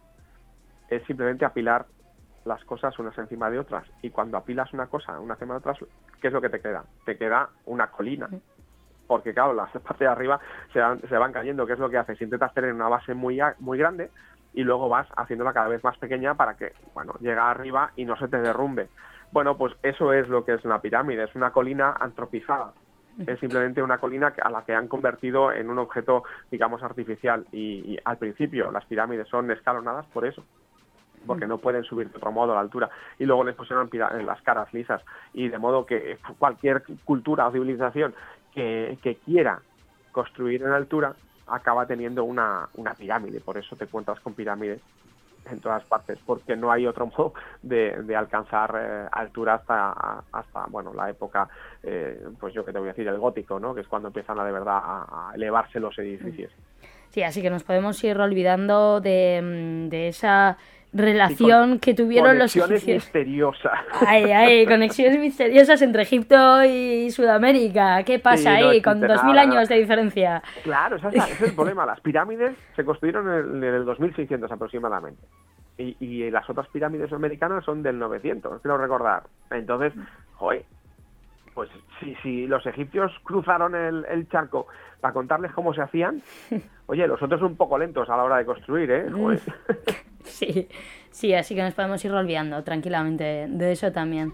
es simplemente apilar las cosas unas encima de otras. Y cuando apilas una cosa una encima de otras, ¿qué es lo que te queda? Te queda una colina. Porque claro, las partes de arriba se van, se van cayendo, que es lo que haces. Intentas tener una base muy, muy grande y luego vas haciéndola cada vez más pequeña para que, bueno, llegue arriba y no se te derrumbe. Bueno, pues eso es lo que es una pirámide, es una colina antropizada. Es simplemente una colina a la que han convertido en un objeto, digamos, artificial. Y, y al principio las pirámides son escalonadas por eso, porque no pueden subir de otro modo a la altura, y luego les pusieron las caras lisas, y de modo que cualquier cultura o civilización que, que quiera construir en altura acaba teniendo una, una pirámide. Por eso te encuentras con pirámides en todas partes, porque no hay otro modo de, de alcanzar eh, altura hasta, hasta bueno, la época, eh, pues yo que te voy a decir, el gótico, ¿no? Que es cuando empiezan a, de verdad a, a elevarse los edificios. Sí, así que nos podemos ir olvidando de, de esa relación que tuvieron los egipcios. Conexiones misteriosas. Ay, ay, conexiones misteriosas entre Egipto y Sudamérica. ¿Qué pasa sí, no ahí con dos mil años de diferencia? Claro, ese es, ese es el problema. Las pirámides se construyeron en el, en el dos mil seiscientos aproximadamente. Y, y las otras pirámides americanas son del novecientos, quiero recordar. Entonces, joder, Pues si, si los egipcios cruzaron el, el charco para contarles cómo se hacían, oye, los otros son un poco lentos a la hora de construir, ¿eh? Joder. Sí, sí, así que nos podemos ir olvidando tranquilamente de eso también.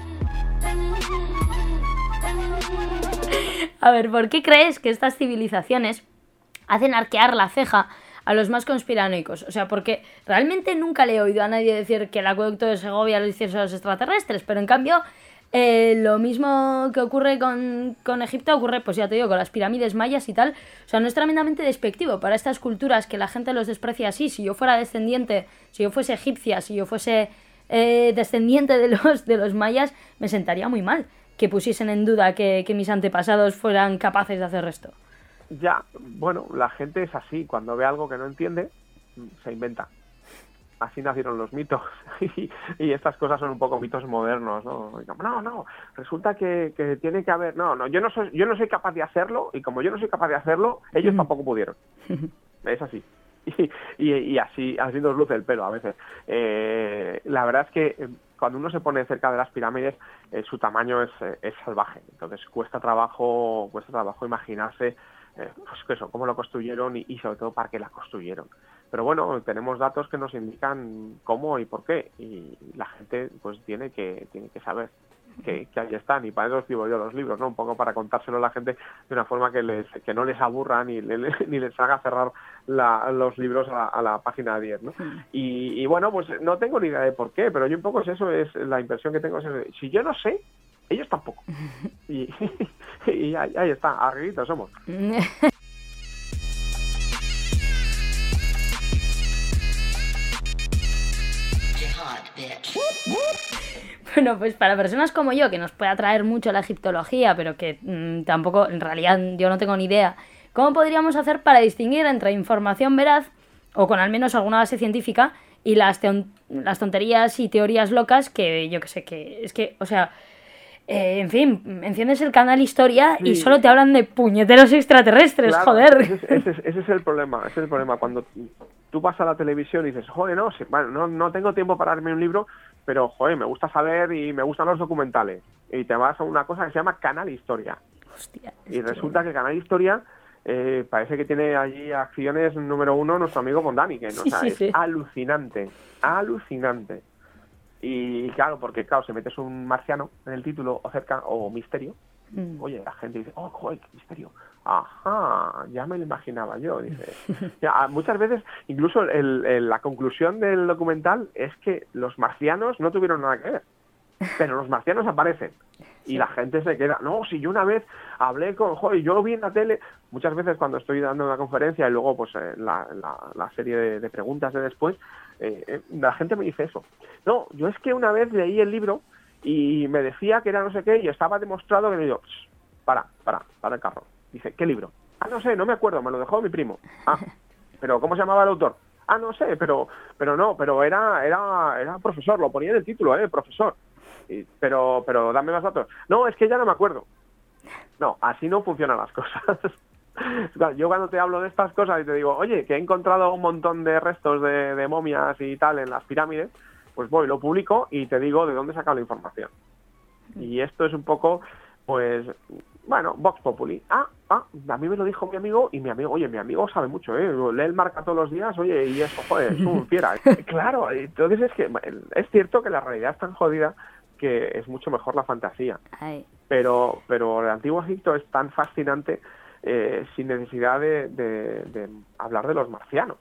A ver, ¿por qué crees que estas civilizaciones hacen arquear la ceja a los más conspiranoicos? O sea, porque realmente nunca le he oído a nadie decir que el acueducto de Segovia lo hicieron los extraterrestres, pero en cambio eh, lo mismo que ocurre con, con Egipto ocurre, pues ya te digo, con las pirámides mayas y tal. O sea, no es tremendamente despectivo para estas culturas que la gente los desprecia así. Si yo fuera descendiente, si yo fuese egipcia, si yo fuese eh, descendiente de los, de los mayas, me sentaría muy mal que pusiesen en duda que, que mis antepasados fueran capaces de hacer esto. Ya, bueno, la gente es así, cuando ve algo que no entiende, se inventa. Así nacieron los mitos, y, y estas cosas son un poco mitos modernos, ¿no? No, no, resulta que, que tiene que haber... No, no, yo no soy, yo no soy capaz de hacerlo, y como yo no soy capaz de hacerlo, ellos tampoco pudieron. Es así. Y, y, y así, así nos luce el pelo a veces. Eh, la verdad es que cuando uno se pone cerca de las pirámides, eh, su tamaño es, es salvaje. Entonces cuesta trabajo, cuesta trabajo imaginarse eh, pues eso, cómo lo construyeron y, y sobre todo para qué la construyeron. Pero bueno, tenemos datos que nos indican cómo y por qué, y la gente pues tiene que tiene que saber que, que ahí están, y para eso escribo yo los libros, ¿no? Un poco para contárselo a la gente de una forma que les que no les aburra ni, ni les haga cerrar la, los libros a la, a la página diez, ¿no? Y, y bueno, pues no tengo ni idea de por qué, pero yo un poco es eso, es la impresión que tengo, es, si yo no sé, ellos tampoco. Y, y ahí, ahí está, arguitos somos. Bueno, pues para personas como yo, que nos puede atraer mucho la egiptología, pero que mmm, tampoco, en realidad yo no tengo ni idea, ¿cómo podríamos hacer para distinguir entre información veraz, o con al menos alguna base científica, y las, teon- las tonterías y teorías locas que yo que sé, que es que, o sea... Eh, en fin, enciendes el canal Historia sí. y solo te hablan de puñeteros extraterrestres, claro, joder. Ese es, ese, es, ese es el problema, ese es el problema. Cuando tú vas a la televisión y dices, joder, no, bueno, no, no tengo tiempo para darme un libro, pero joder, me gusta saber y me gustan los documentales. Y te vas a una cosa que se llama Canal Historia. Hostia, y resulta que... que Canal Historia eh, parece que tiene allí acciones número uno nuestro amigo Mondani, que sí, o sea, sí, es sí. alucinante, alucinante. Y claro, porque claro, si metes un marciano en el título o cerca, o misterio, mm. oye, la gente dice, oh, joder, qué misterio. Ajá, ya me lo imaginaba yo, dice. Ya, muchas veces, incluso el, el, la conclusión del documental es que los marcianos no tuvieron nada que ver, pero los marcianos aparecen. Y sí. La gente se queda, no, si yo una vez hablé con, joder, yo lo vi en la tele, muchas veces cuando estoy dando una conferencia y luego pues eh, la, la, la serie de, de preguntas de después, eh, eh, la gente me dice eso. No, yo es que una vez leí el libro y me decía que era no sé qué y estaba demostrado que me digo, para, para, para el carro. Dice, ¿qué libro? Ah, no sé, no me acuerdo, me lo dejó mi primo. Ah, pero ¿cómo se llamaba el autor? Ah, no sé, pero pero no, pero era era era profesor, lo ponía en el título, eh, profesor. Y, pero pero dame más datos. No, es que ya no me acuerdo. No, así no funcionan las cosas. Yo cuando te hablo de estas cosas y te digo, oye, que he encontrado un montón de restos de, de momias y tal en las pirámides, pues voy, lo publico y te digo de dónde he sacado la información. Y esto es un poco, pues, bueno, Vox Populi. Ah, ah, a mí me lo dijo mi amigo y mi amigo, oye, mi amigo sabe mucho, ¿eh? Lee el Marca todos los días, oye, y eso, joder, es un fiera. Claro, entonces es que es cierto que la realidad es tan jodida que es mucho mejor la fantasía. Ay. Pero pero el Antiguo Egipto es tan fascinante eh, sin necesidad de, de, de hablar de los marcianos.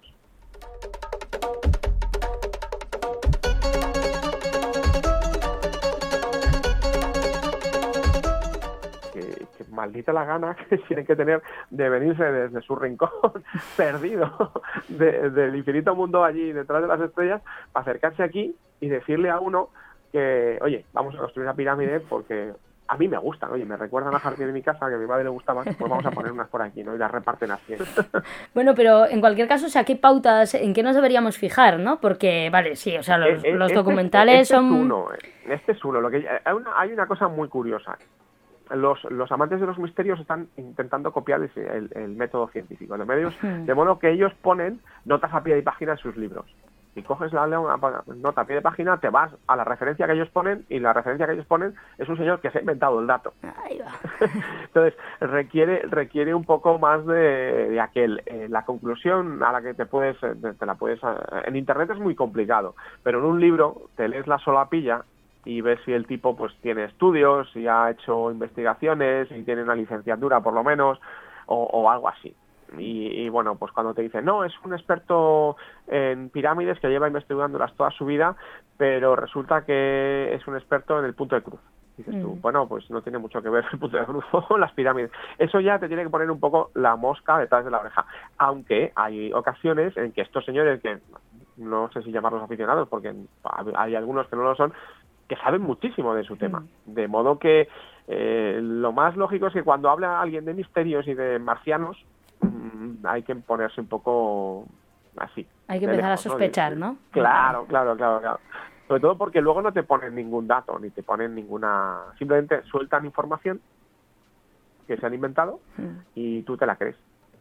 Que, que maldita la gana que tienen que tener de venirse desde su rincón perdido de, del infinito mundo allí detrás de las estrellas para acercarse aquí y decirle a uno que, oye, vamos a construir una pirámide porque a mí me gustan, oye, me recuerdan a jardín de mi casa, que a mi madre le gustaban, pues vamos a poner unas por aquí, ¿no? Y las reparten así. Bueno, pero en cualquier caso, o sea, ¿qué pautas, en qué nos deberíamos fijar, no? Porque, vale, sí, o sea, los, eh, los este, documentales este son... Es uno, este es uno, lo que hay una, hay una cosa muy curiosa. Los, los amantes de los misterios están intentando copiar el, el, el método científico, los medios, de modo que ellos ponen notas a pie de página en sus libros. Y coges la nota a pie de página, te vas a la referencia que ellos ponen, y la referencia que ellos ponen es un señor que se ha inventado el dato. Ahí va. Entonces, requiere requiere un poco más de, de aquel. Eh, la conclusión a la que te puedes, te la puedes... En internet es muy complicado, pero en un libro te lees la solapilla y ves si el tipo pues tiene estudios, si ha hecho investigaciones, si tiene una licenciatura por lo menos, o, o algo así. Y, y bueno, pues cuando te dicen, no, es un experto en pirámides que lleva investigándolas toda su vida, pero resulta que es un experto en el punto de cruz. Dices tú, mm. bueno, pues no tiene mucho que ver el punto de cruz con las pirámides. Eso ya te tiene que poner un poco la mosca detrás de la oreja. Aunque hay ocasiones en que estos señores, que no sé si llamarlos aficionados, porque hay algunos que no lo son, que saben muchísimo de su tema. Mm. De modo que eh, lo más lógico es que cuando habla alguien de misterios y de marcianos, hay que ponerse un poco así. Hay que empezar lejos, a sospechar, ¿no? Claro, claro, claro, claro. Sobre todo porque luego no te ponen ningún dato, ni te ponen ninguna... Simplemente sueltan información que se han inventado mm. y tú te la crees.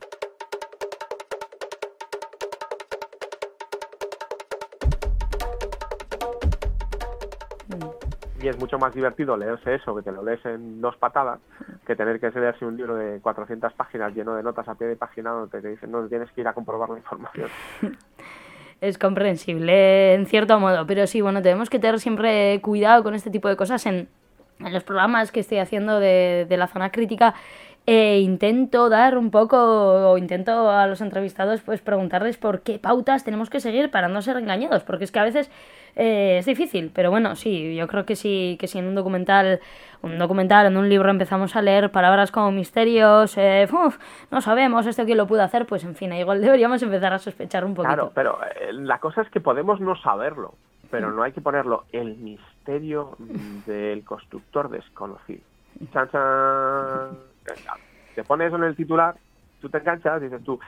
Y es mucho más divertido leerse eso, que te lo lees en dos patadas, que tener que leerse un libro de cuatrocientas páginas lleno de notas a pie de página donde te dicen, no, tienes que ir a comprobar la información. Es comprensible, en cierto modo, pero sí, bueno, tenemos que tener siempre cuidado con este tipo de cosas. En, en los programas que estoy haciendo de, de la zona crítica, eh, intento dar un poco, o intento a los entrevistados pues preguntarles por qué pautas tenemos que seguir para no ser engañados, porque es que a veces... Eh, es difícil, pero bueno, sí, yo creo que sí, que si en un documental, un documental, en un libro empezamos a leer palabras como misterios, eh, uf, no sabemos esto quién lo pudo hacer, pues en fin, igual deberíamos empezar a sospechar un poquito. Claro, pero eh, la cosa es que podemos no saberlo, pero no hay que ponerlo el misterio del constructor desconocido. Chan, chan. Te pones eso en el titular, tú te enganchas y dices tú,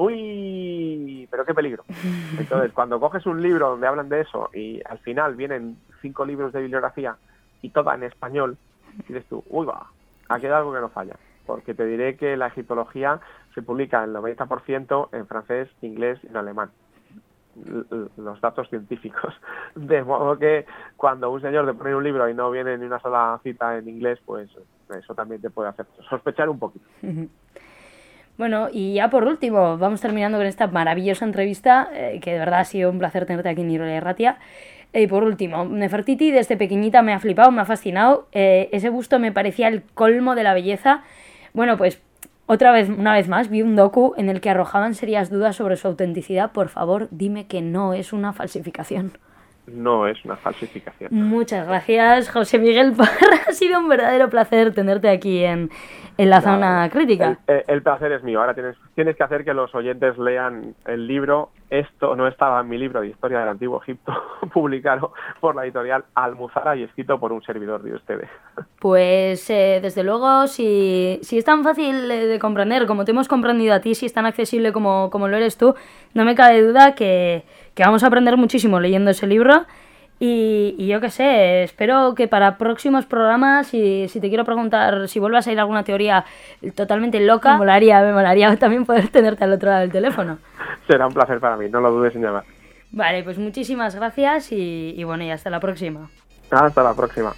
uy, pero qué peligro. Entonces, cuando coges un libro donde hablan de eso y al final vienen cinco libros de bibliografía y toda en español, dices tú, uy, va, aquí hay algo que no falla. Porque te diré que la egiptología se publica el noventa por ciento en francés, inglés y en alemán. L- los datos científicos. De modo que cuando un señor te pone un libro y no viene ni una sola cita en inglés, pues eso también te puede hacer sospechar un poquito. Bueno, y ya por último, vamos terminando con esta maravillosa entrevista, eh, que de verdad ha sido un placer tenerte aquí en Irola Irratia. Y por último, Nefertiti desde pequeñita me ha flipado, me ha fascinado. Eh, ese busto me parecía el colmo de la belleza. Bueno, pues otra vez, una vez más, vi un docu en el que arrojaban serias dudas sobre su autenticidad. Por favor, dime que no es una falsificación. No es una falsificación. Muchas gracias, José Miguel Parra. Ha sido un verdadero placer tenerte aquí en, en la claro, zona crítica. El, el placer es mío. Ahora tienes, tienes que hacer que los oyentes lean el libro. Esto no estaba en mi libro de Historia del Antiguo Egipto, publicado por la editorial Almuzara y escrito por un servidor de ustedes. Pues eh, desde luego, si, si es tan fácil de comprender como te hemos comprendido a ti, si es tan accesible como, como lo eres tú, no me cabe duda que, que vamos a aprender muchísimo leyendo ese libro. Y, y yo qué sé, espero que para próximos programas, si, si te quiero preguntar si vuelvas a ir a alguna teoría totalmente loca, me molaría, me molaría también poder tenerte al otro lado del teléfono. Será un placer para mí, no lo dudes en llamar. Vale, pues muchísimas gracias y, y bueno, y hasta la próxima. Hasta la próxima.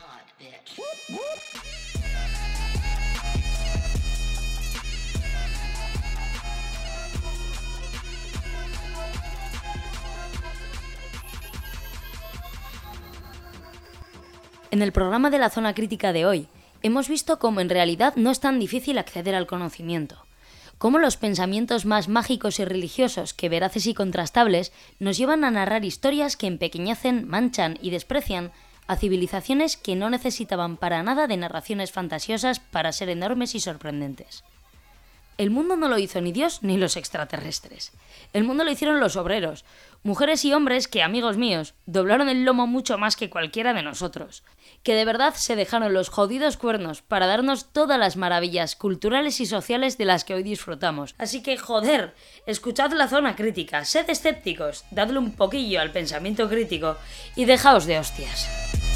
En el programa de la Zona Crítica de hoy, hemos visto cómo en realidad no es tan difícil acceder al conocimiento. Cómo los pensamientos más mágicos y religiosos que veraces y contrastables nos llevan a narrar historias que empequeñecen, manchan y desprecian a civilizaciones que no necesitaban para nada de narraciones fantasiosas para ser enormes y sorprendentes. El mundo no lo hizo ni Dios ni los extraterrestres. El mundo lo hicieron los obreros, mujeres y hombres que, amigos míos, doblaron el lomo mucho más que cualquiera de nosotros, que de verdad se dejaron los jodidos cuernos para darnos todas las maravillas culturales y sociales de las que hoy disfrutamos. Así que, joder, escuchad la Zona Crítica, sed escépticos, dadle un poquillo al pensamiento crítico y dejaos de hostias.